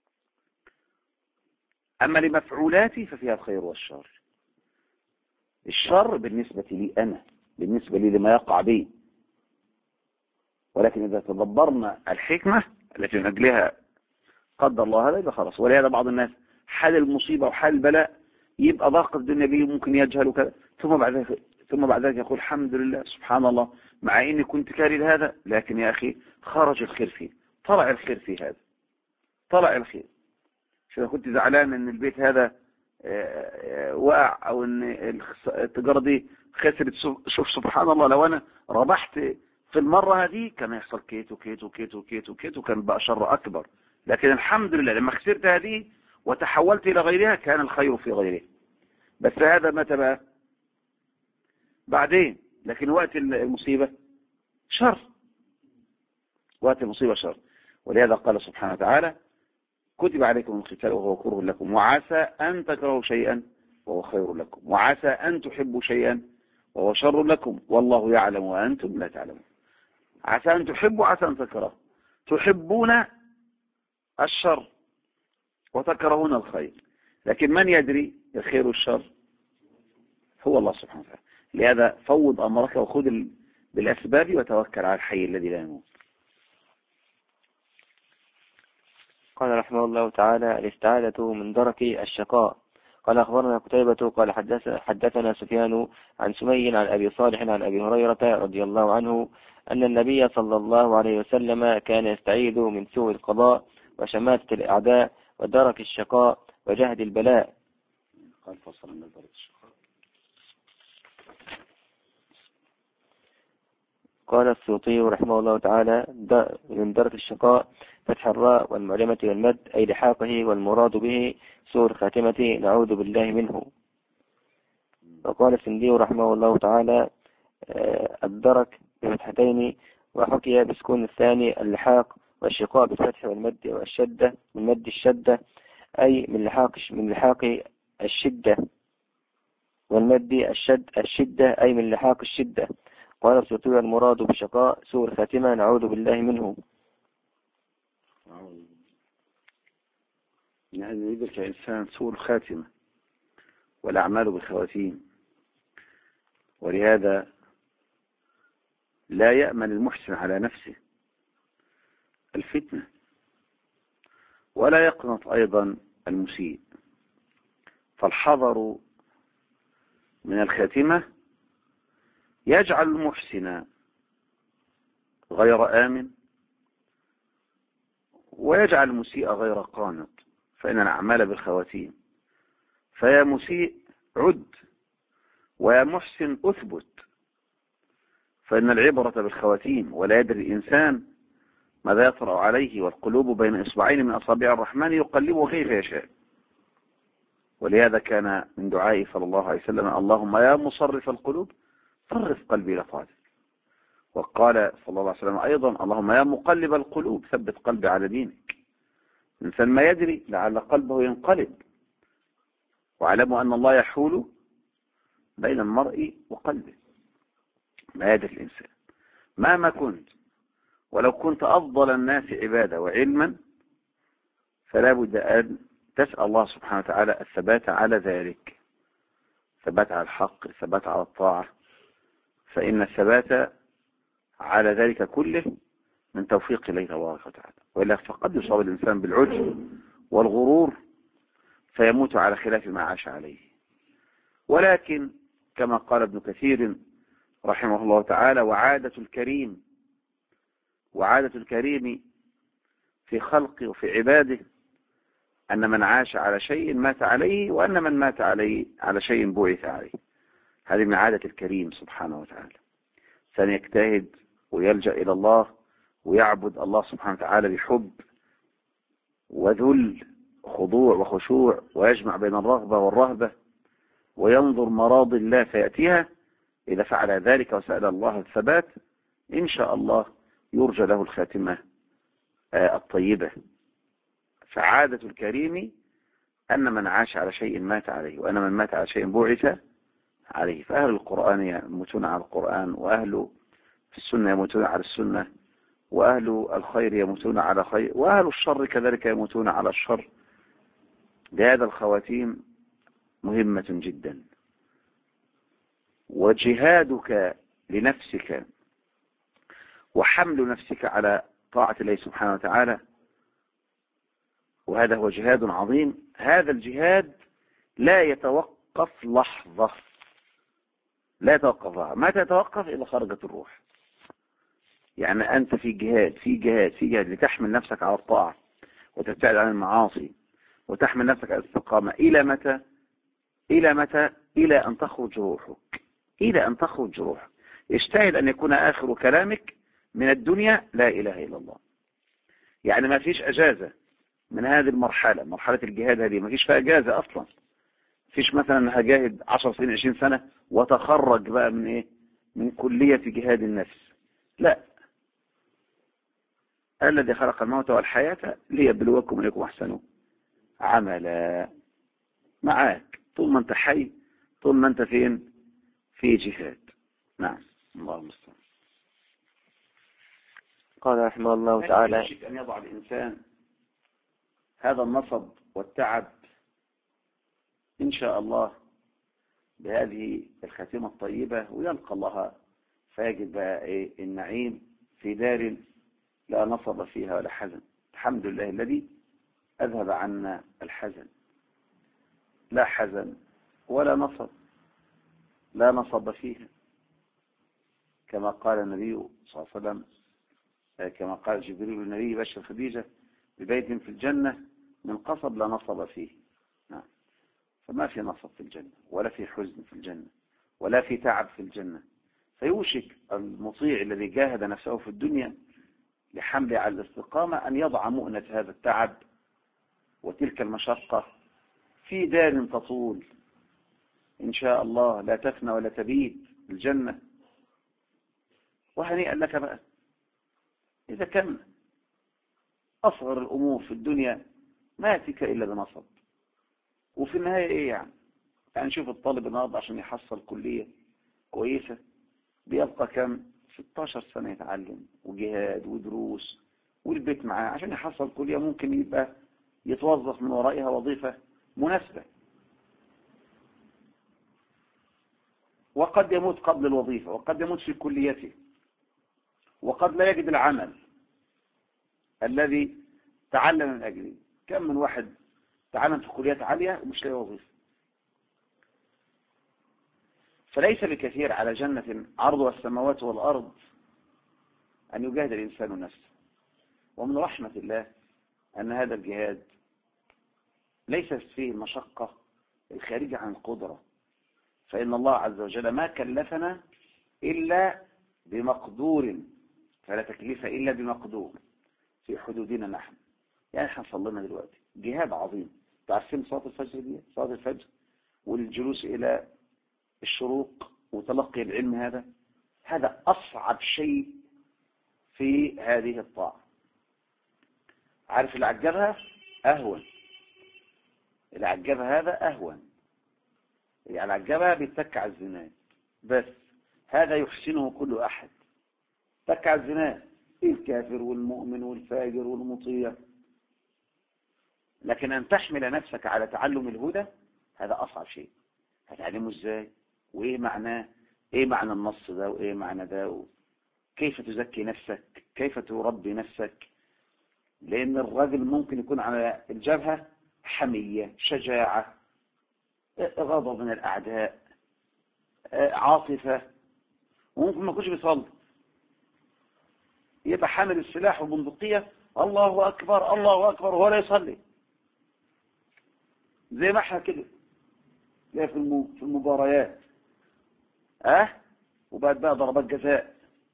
أما لمفعولاتي ففيها الخير والشر. الشر بالنسبة لي أنا، بالنسبة لي لما يقع بي. ولكن إذا تدبرنا الحكمة التي من أجلها قدر الله هذا يبقى خلاص. ولهذا بعض الناس حال المصيبة وحال البلاء يبقى ضاقت الدنيا به، ممكن يجهل وكذا، ثم بعد ذلك يقول الحمد لله سبحان الله، مع إني كنت كاره هذا، لكن يا أخي خرج الخير فيه، طلع الخير في هذا، طلع الخير. شو كنت زعلان ان البيت هذا وقع، او ان التجارة دي خسرت، شوف سبحان الله، لو انا ربحت في المرة هذه كان يحصل كيت وكيت وكيت وكيت وكيت، وكان بقى شر اكبر. لكن الحمد لله لما خسرت هذه وتحولت الى غيرها كان الخير في غيرها. بس هذا متى بقى؟ بعدين. لكن وقت المصيبة شر، وقت المصيبة شر. ولهذا قال سبحانه وتعالى: كتب عليكم القتال وهو كره لكم، وعسى أن تكرهوا شيئا وهو خير لكم، وعسى أن تحبوا شيئا وهو شر لكم، والله يعلم وأنتم لا تعلمون. عسى أن تحبوا، عسى أن تكرهوا. تحبون الشر وتكرهون الخير، لكن من يدري الخير والشر؟ هو الله سبحانه وتعالى. لهذا فوض أمرك وخذ بالأسباب وتوكل على الحي الذي لا يموت. قال رحمه الله تعالى: الاستعادة من درك الشقاء. قال أخبرنا قتيبة قال حدثنا سفيان عن سمي عن أبي صالح عن أبي هريرة رضي الله عنه أن النبي صلى الله عليه وسلم كان يستعيذ من سوء القضاء وشماتة الأعداء ودرك الشقاء وجهد البلاء. قال فصل من درك الشقاء. قال السيوطي رحمه الله تعالى: من درك الشقاء فتح الراء والمعلمة والمد أي لحاقه، والمراد به سوء الخاتمة نعوذ بالله منه. وقال السندي رحمه الله تعالى: الدرك بفتحتين، وحكي بسكون الثاني اللحاق، والشقاء بالفتح والمد والشدة من مد الشدة أي من لحاق الشدة، والمد الشدة أي من لحاق الشدة. قال السيوطي: المراد بشقاء سوء الخاتمة نعوذ بالله منه. يعني يدرك إنسان سوء الخاتمة والأعمال بالخواتيم، ولهذا لا يأمن المحسن على نفسه الفتنة، ولا يقنط أيضا المسيء. فالحذر من الخاتمة يجعل المحسن غير آمن، ويجعل المسيء غير قانط، فإن الأعمال بالخواتيم. فيا مسيء عد، ويا محسن أثبت، فإن العبرة بالخواتيم، ولا يدري الإنسان ماذا يطرأ عليه، والقلوب بين إصبعين من أصابع الرحمن يقلبه كيف يشاء. ولهذا كان من دعائه صلى الله عليه وسلم: اللهم يا مصرف القلوب صرف قلبي إلى طاعتك. وقال صلى الله عليه وسلم أيضا: اللهم يا مقلب القلوب ثبت قلبي على دينك. الإنسان ما يدري لعل قلبه ينقلب، واعلموا أن الله يحول بين المرء وقلبه. ما يدري الإنسان مهما كنت، ولو كنت أفضل الناس عبادة وعلما، فلا بد أن تسأل الله سبحانه وتعالى الثبات على ذلك، ثبات على الحق، ثبات على الطاعة، فإن الثبات على ذلك كله من توفيق الله تبارك وتعالى. وإلا فقد يصاب الإنسان بالعجب والغرور فيموت على خلاف ما عاش عليه. ولكن كما قال ابن كثير رحمه الله تعالى: وعادة الكريم في خلقه وفي عباده أن من عاش على شيء مات عليه، وأن من مات على شيء بعث عليه. هذه من عادة الكريم سبحانه وتعالى. سنجتهد ويلجأ إلى الله ويعبد الله سبحانه وتعالى بحب وذل، خضوع وخشوع، ويجمع بين الرغبة والرهبة، وينظر مراضي الله فيأتيها. إذا فعل ذلك وسأل الله الثبات إن شاء الله يرجى له الخاتمة الطيبة. فعادة الكريم أن من عاش على شيء مات عليه، وأن من مات على شيء بعث عليه. فأهل القرآن يموتون على القرآن، وأهل السنة يموتون على السنة، وأهل الخير يموتون على خير، وأهل الشر كذلك يموتون على الشر. لهذا الخواتيم مهمة جدا. وجهادك لنفسك وحمل نفسك على طاعة الله سبحانه وتعالى، وهذا هو جهاد عظيم. هذا الجهاد لا يتوقف لحظة، لا يتوقف لحظة. ما تتوقف إلا خرجت الروح. يعني أنت في جهاد لتحمل نفسك على الطاعة وتبتعد عن المعاصي وتحمل نفسك على الاستقامة. إلى متى؟ إلى أن تخرج روحك. اجتهد أن يكون آخر كلامك من الدنيا لا إله إلا الله. يعني ما فيش أجازة من هذه مرحلة الجهاد. هذه ما فيش فيها أجازة أصلا. فيش مثلا هجاهد 10 سنين 20 سنة وتخرج بقى من إيه؟ من كلية جهاد النفس. لا، الذي خلق الموت والحياة ليبلوكم أيكم أحسن عملا. معاك طول ما أنت حي، طول ما أنت فين؟ في جهاد. نعم، الله المستعان. قال رحمه الله تعالى: يجب أن يضع الإنسان هذا النصب والتعب إن شاء الله بهذه الخاتمة الطيبة، ويلقى الله فيجد بقى إيه؟ النعيم في دار لا نصب فيها ولا حزن. الحمد لله الذي أذهب عنا الحزن. لا حزن ولا نصب، لا نصب فيها، كما قال النبي صلى الله عليه وسلم، كما قال جبريل النبي بشر خديجة ببيت في الجنة من قصب لا نصب فيه. نعم. فما في نصب في الجنة، ولا في حزن في الجنة، ولا في تعب في الجنة. فيوشك المطيع الذي جاهد نفسه في الدنيا لحمله على الاستقامة أن يضع مؤنة هذا التعب وتلك المشقة في دار تطول إن شاء الله لا تفنى ولا تبيد الجنة. وهنيئا لك بقى إذا كان أصغر الأمور في الدنيا ما يأتيك إلا بنصب. وفي النهاية إيه يعني شوف الطالب النهارده عشان يحصل كلية كويسة بيبقى كم 16 سنة يتعلم وجهاد ودروس والبيت معاه عشان يحصل كلية ممكن يبقى يتوظف من ورائها وظيفة مناسبة، وقد يموت قبل الوظيفة، وقد يموت في كليته، وقد لا يجد العمل الذي تعلم من أجله. كم من واحد تعلم في كليات عالية ومش لاقي وظيفة. فليس بكثير على جنة عرضها السماوات والأرض أن يجاهد الإنسان نفسه. ومن رحمة الله أن هذا الجهاد ليس فيه المشقة الخارجة عن القدرة، فإن الله عز وجل ما كلفنا إلا بمقدور، فلا تكليف إلا بمقدور في حدودنا نحن. يعني احنا صلينا دلوقتي جهاد عظيم، تعرفين صلاة الفجر دي، صلاة الفجر والجلوس إلى الشروق وتلقي العلم، هذا أصعب شيء في هذه الطاعة. عارف اللي عجبها أهون، اللي عجبها هذا أهون، اللي عجبها بيتك على الزناد بس، هذا يحسنه كل أحد. تك على الزناد الكافر والمؤمن والفاجر والمطيع، لكن أن تحمل نفسك على تعلم الهدى هذا أصعب شيء. هتعلمه إزاي وإيه معناه، إيه معنى النص ده وإيه معنى ده، كيف تزكي نفسك، كيف تربي نفسك. لأن الرجل ممكن يكون على الجبهة حمية، شجاعة، غضب من الأعداء، عاطفة، وممكن ما يكونش بيصلي، يبقى حامل السلاح والبندقية الله أكبر الله أكبر وهو لا يصلي، زي ما احنا كده في المباريات وبعد بقى ضربات جزاء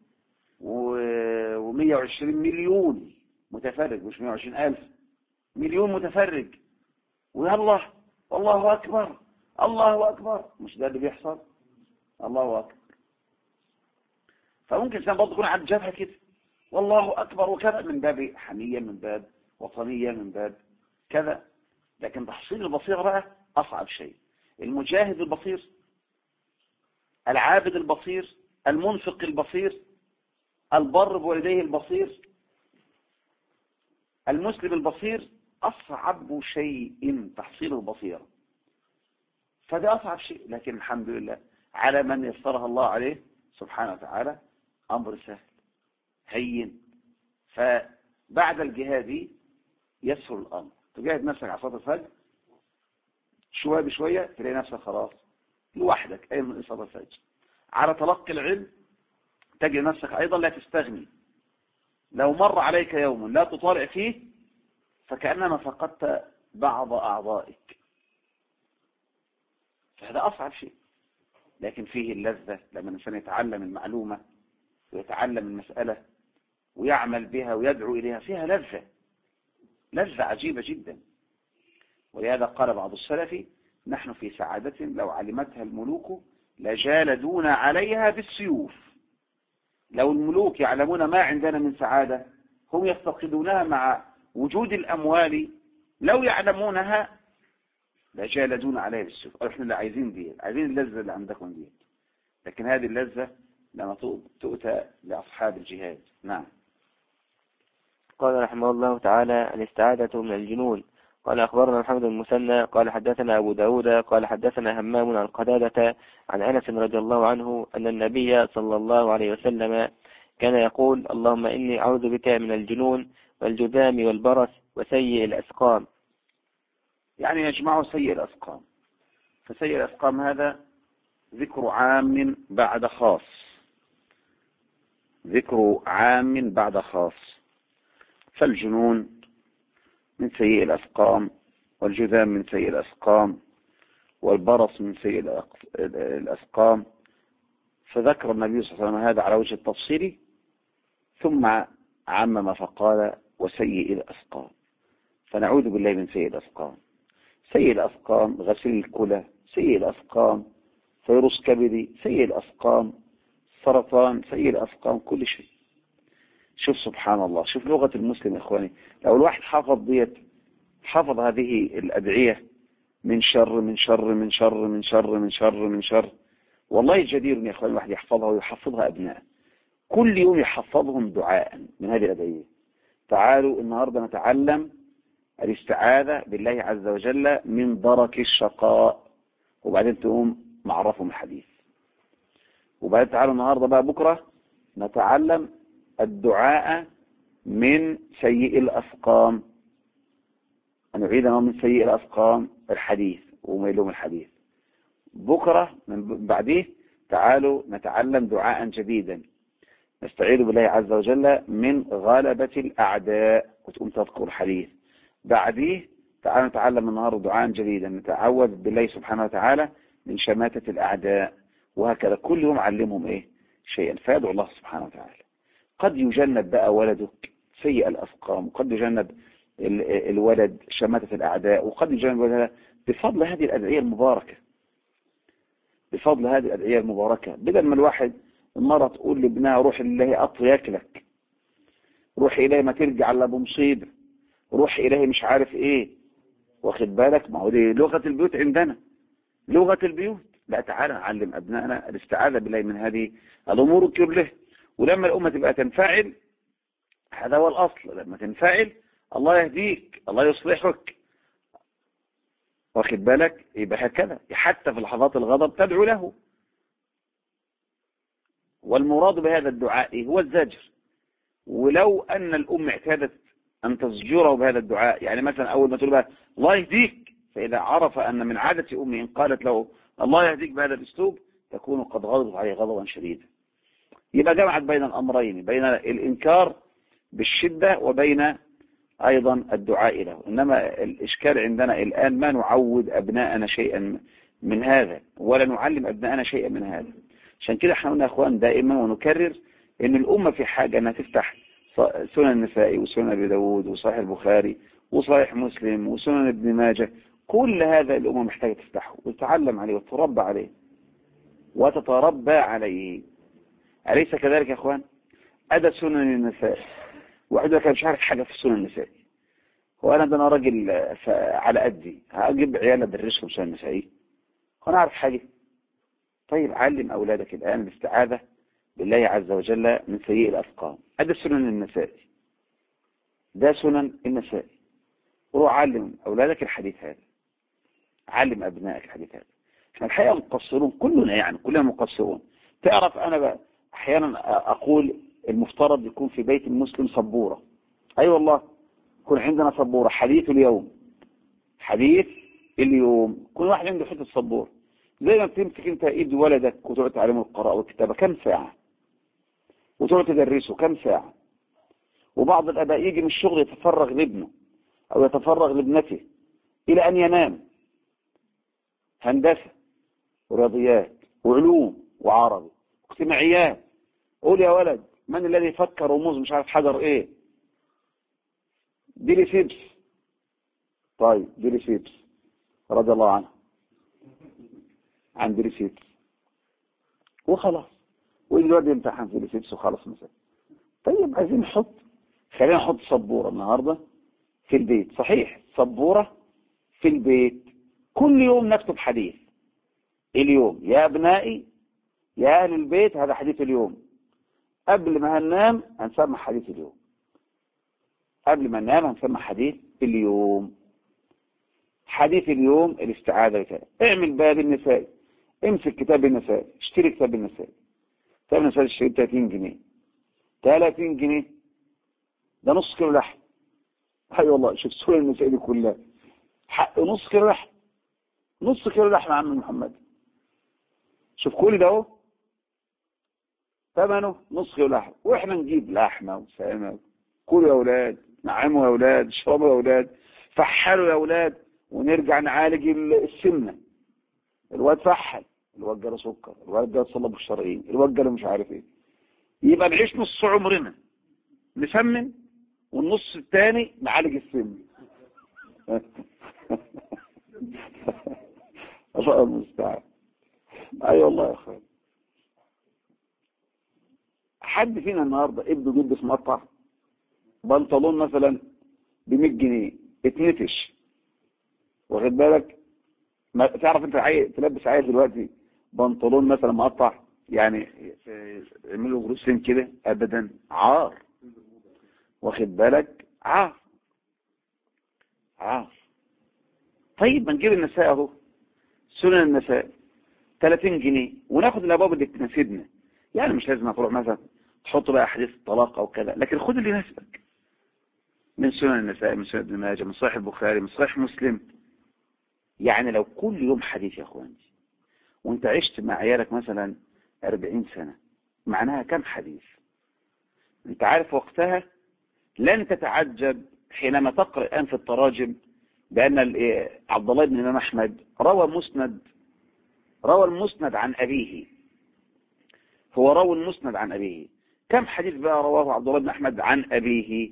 و120 مليون متفرج، مش 120,000 مليون متفرج، ويلا الله أكبر الله أكبر. مش ده اللي بيحصل؟ الله أكبر. فممكن الإنسان برضه يكون على الجبهة كده والله أكبر وكذا، من باب حمية، من باب وطنية، من باب كذا. لكن تحصيل البصيرة بقى أصعب شيء. المجاهد البصير، العابد البصير، المنفق البصير، البر بوالديه البصير، المسلم البصير، أصعب شيء تحصيل البصيرة. فده أصعب شيء، لكن الحمد لله على من يسرها الله عليه سبحانه وتعالى أمر سهل هين. فبعد الجهاد يسهل الأمر. تجاهد نفسك على صلاة الفجر شوية بشوية تلاقي نفسك خلاص لوحدك أي من صلاة الفجر. على تلقي العلم تجد نفسك أيضا لا تستغني. لو مر عليك يوم لا تطالع فيه فكأنما فقدت بعض أعضائك، فهذا أصعب شيء. لكن فيه اللذة لما الإنسان يتعلم المعلومة ويتعلم المسألة ويعمل بها ويدعو إليها، فيها لذة عجيبة جدا. ولهذا قال بعض السلف: نحن في سعادة لو علمتها الملوك لجالدون عليها بالسيوف. لو الملوك يعلمون ما عندنا من سعادة هم يفتقدونها مع وجود الأموال، لو يعلمونها لجالدون عليها بالسيوف. احنا اللي عايزين دي، عايزين اللذة اللي عندكم دي، لكن هذه اللذة لما تؤتى لأصحاب الجهاد. نعم. قال رحمه الله تعالى: الاستعادة من الجنون. قال أخبرنا محمد بن المثنى قال حدثنا أبو داود قال حدثنا همام عن قتادة عن أنس رضي الله عنه أن النبي صلى الله عليه وسلم كان يقول: اللهم إني أعوذ بك من الجنون والجذام والبرص وسيء الأسقام. يعني يجمع سيء الأسقام. فسيء الأسقام هذا ذكر عام بعد خاص، ذكر عام بعد خاص. فالجنون من سيء الأسقام، والجذام من سيء الأسقام، والبرص من سيء الأسقام. فذكر النبي صلى الله عليه وسلم هذا على وجه التفصيل، ثم عمم فقال وسيء الأسقام. فنعوذ بالله من سيء الأسقام. سيء الأسقام غسيل الكلى، سيء الأسقام فيروس كبدي، سيء الأسقام سرطان، سيء الأسقام كل شيء. شوف سبحان الله، شوف لغة المسلم يا إخواني. لو الواحد حفظ هذه الأدعية من شر من شر من شر من شر من شر من شر، والله جدير يا إخواني الواحد يحفظها ويحفظها أبناء، كل يوم يحفظهم دعاء من هذه الأدعية. تعالوا النهاردة نتعلم الاستعاذة بالله عز وجل من درك الشقاء، وبعدين تقوم معرفهم الحديث. وبعدين تعالوا النهاردة بقى بكرة نتعلم الدعاء من سيء الأسقام. نعيد من سيء الأسقام الحديث وميلهم الحديث. بكرة من بعديه تعالوا نتعلم دعاء جديدا نستعيذ بالله عز وجل من غلبة الأعداء، وتقوم تذكر الحديث. بعديه تعالوا نتعلم النهاردة دعاء جديدا نتعوذ بالله سبحانه وتعالى من شماتة الأعداء، وهكذا كل يوم علمهم شيئا. فيدعو الله سبحانه وتعالى. قد يجنب بقى ولدك سيء الأسقام، وقد يجنب الولد شماتة الأعداء، وقد يجنب ولد بفضل هذه الأدعية المباركة، بفضل هذه الأدعية المباركة. بدل ما الواحد المرة تقول لابنها روح إلهي أطر ياكلك، روح إلهي ما ترجع إلا بمصيبة، روح إلهي مش عارف واخد بالك. ما هو دي لغة البيوت عندنا، لغة البيوت. لا، تعالى نعلم أبنائنا الاستعاذة بالله من هذه الأمور كلها. ولما الأمة تبقى تنفعل، هذا هو الأصل، لما تنفعل الله يهديك، الله يصلحك، واخد بالك. يبقى هكذا حتى في لحظات الغضب تدعو له. والمراد بهذا الدعاء هو الزجر. ولو أن الأم اعتادت أن تزجره بهذا الدعاء، يعني مثلا أول ما تقول بها الله يهديك، فإذا عرف أن من عادة أمه إن قالت له الله يهديك بهذا الأسلوب تكون قد غضبت عليه غضبا شديدا. يبقى جمعت بين الأمرين، بين الإنكار بالشدة وبين أيضا الدعاء له. إنما الإشكال عندنا الآن ما نعود أبناءنا شيئا من هذا، ولا نعلم أبناءنا شيئا من هذا. عشان كده احنا قلنا يا أخوان دائما ونكرر إن الأمة في حاجة أنها تفتح سنن النسائي وسنن أبي داود وصحيح البخاري وصحيح مسلم وسنن ابن ماجه. كل هذا الأمة محتاجة تفتحه وتتعلم عليه وتتربى عليه وتتربى عليه. أليس كذلك يا أخوان؟ أدى سنن النسائي، واحد كان مش عارف حاجة في السنن النسائي، وأنا ده أنا راجل على قدي هجيب عيال أدرسهم سنن النسائي وأنا عارف حاجة. طيب علم أولادك الآن الاستعاذة بالله عز وجل من سيء الأسقام. أدى سنن النسائي، ده سنن النسائي، وروح علم أولادك الحديث هذا، علم أبنائك الحديث هذا. احنا الحقيقة مقصرون كلنا، يعني كلنا مقصرون. تعرف أنا بقى أحيانا أقول المفترض يكون في بيت المسلم سبورة. أي والله يكون عندنا سبورة حديث اليوم، حديث اليوم، كل واحد عنده حتة سبورة. زي ما بتمسك انت ايد ولدك وتقعد تعلمه القراءة والكتابة كم ساعة، وتقعد تدرسه كم ساعة. وبعض الآباء يجي من الشغل يتفرغ لابنه أو يتفرغ لابنته إلى أن ينام. هندسة ورياضيات وعلوم وعربي واجتماعيات. قول يا ولد من الذي فكر رموز مش عارف حجر ديلي سيبس. طيب ديلي سيبس رضي الله عنه، عن ديلي سيبس وخلاص، ويجي الواد يمتحن في ديلي سيبس وخلاص مثلا. طيب عايزين خلينا نحط سبورة النهاردة في البيت. صحيح، سبورة في البيت كل يوم نكتب حديث اليوم. يا أبنائي يا أهل البيت هذا حديث اليوم. قبل ما هننام هنسمع حديث اليوم، قبل ما ننام هنسمع حديث اليوم. حديث اليوم الاستعاذة بتاعي. اعمل باب النسائي، امسك كتاب النسائي، اشتري كتاب النسائي. كتاب النسائي اشتري 30 جنيه 30 جنيه، ده نص كيلو لحم. اي والله شوف سورة النسائي دي كلها حق نص كيلو لحم، نص كيلو لحم يا عم محمد. شوف كل ده اهو ثمنه نص كيلو لحم، واحنا نجيب لحمه وسمك. كلوا يا اولاد، نعموا يا اولاد، اشربوا يا اولاد، فحلوا يا اولاد، ونرجع نعالج السمنه. الواد فحل، الواد جاله سكر، الواد جاله تصلب الشرايين، الواد جاله مش عارف ايه. يبقى نعيش نص عمرنا نسمن، والنص الثاني نعالج السمنه. الله المستعان. اي والله يا اخوان. حد فينا النهارده ابنه جلبس مقطع بنطلون مثلا ب 100 جنيه اتنتش، واخد بالك؟ تعرف انت تلبس عيل دلوقتي بنطلون مثلا مقطع يعني يعملوا جروسين كده؟ ابدا، عار، واخد بالك؟ عار. طيب ما نجيب النساء اهو، سنن النساء 30 جنيه وناخد الابواب اللي تناسبنا. يعني مش لازم تروح مثلا تحط بقى حديث الطلاق او كذا، لكن خد اللي يناسبك من سنن النساء، من سنن ابن ماجه، من صحيح البخاري، من صحيح مسلم. يعني لو كل يوم حديث يا اخواني، وانت عشت مع عيالك مثلا 40 سنة، معناها كم حديث؟ انت عارف وقتها لن تتعجب حينما تقرأ الآن في التراجم بأن عبد الله بن الإمام أحمد روى المسند عن أبيه. هو روى المسند عن أبيه. كم حديث بقى رواه عبد الله بن أحمد عن أبيه؟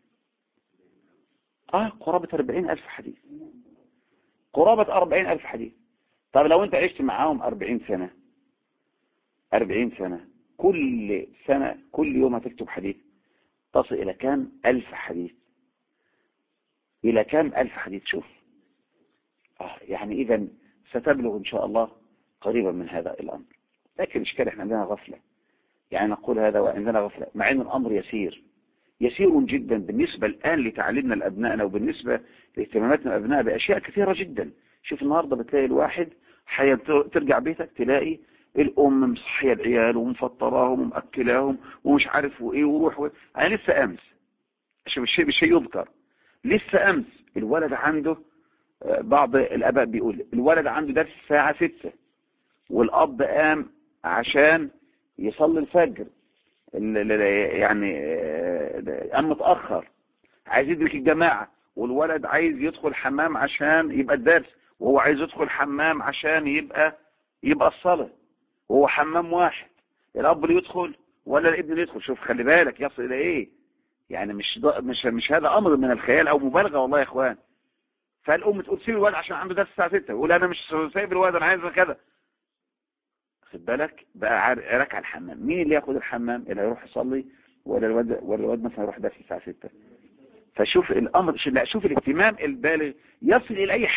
قرابة 40,000 حديث، قرابة 40,000 حديث. طب لو انت عشت معاهم 40 سنة، 40 سنة، كل سنة كل يوم هتكتب حديث، تصل إلى كام 1000 حديث؟ إلى كام 1000 حديث؟ شوف. يعني إذا ستبلغ إن شاء الله قريبا من هذا الأمر. لكن إشكال إحنا عندنا غفلة، يعني نقول هذا وعندنا غفلة، مع أن الأمر يسير جدا بالنسبة الآن لتعليمنا لأبنائنا، وبالنسبة لاهتماماتنا الأبناء بأشياء كثيرة جدا. شوف النهاردة بتلاقي الواحد ترجع بيتك تلاقي الأم مصحية العيال ومفطراهم ومأكلاهم ومش عارف وإيه وروح أنا لسه أمس، عشان بالشيء يذكر، لسه أمس الولد عنده، بعض الآباء بيقول الولد عنده درس الساعة 6، والأب قام عشان يصلي الفجر، يعني قام متأخر عايز يدرك الجماعة، والولد عايز يدخل حمام عشان يبقى الدرس، وهو عايز يدخل حمام عشان يبقى الصلاة، وهو حمام واحد. الأب اللي يدخل ولا الابن اللي يدخل؟ شوف خلي بالك يصل إلى إيه. يعني مش هذا أمر من الخيال أو مبالغة والله يا إخوان. فالأم تقول سيب الولد عشان عنده درس الساعة 6، يقول أنا مش سايب الولد، أنا عايز كذا. خد بالك بقى، ركع الحمام، مين اللي ياخد الحمام؟ اللي هيروح يصلي ولا الواد مثلا يروح درس الساعة 6؟ فشوف الأمر، شوف الاهتمام البالغ يصل إلى أي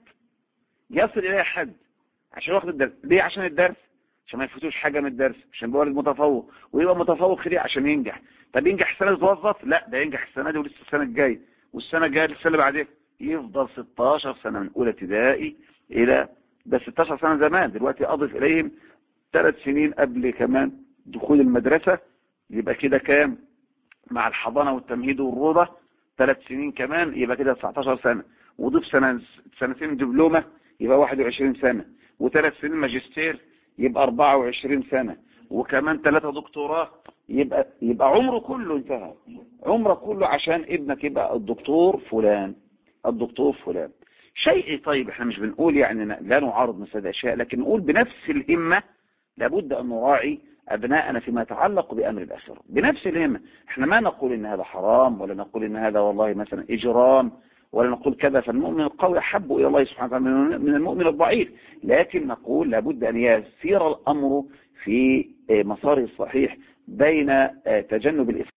حد، عشان واخد الدرس. ليه؟ عشان الدرس، عشان ما يفوتوش حاجة من الدرس، عشان يبقى متفوق، ويبقى متفوق ليه؟ عشان ينجح. طب ينجح السنة دي يتوظف؟ لا، ده ينجح السنة دي ولسه السنة الجاية، والسنة الجاية السنة اللي بعدها، يفضل 16 سنة من أولى ابتدائي إلى، ده 16 سنة زمان، دلوقتي أضف إليهم 3 سنين قبل كمان دخول المدرسة، يبقى كده كام مع الحضانة والتمهيد والروضة؟ 3 سنين كمان، يبقى كده 19 سنة، وضيف سنتين دبلومة يبقى 21 سنة، و3 سنين ماجستير يبقى 24 سنة، وكمان 3 دكتوراه، يبقى عمره كله انتهى، عمره كله عشان ابنك يبقى الدكتور فلان. شيء طيب، احنا مش بنقول يعني لا نعارض مثل هذه الاشياء، لكن نقول بنفس الهمة لابد ان نراعي أبناءنا فيما يتعلق بأمر الآخرة بنفس الهمة. احنا ما نقول إن هذا حرام، ولا نقول إن هذا والله مثلا إجرام، ولا نقول كذا. فالمؤمن القوي أحب إلى الله سبحانه وتعالى من المؤمن الضعيف، لكن نقول لابد أن يسير الأمر في مساره الصحيح بين تجنب الإثم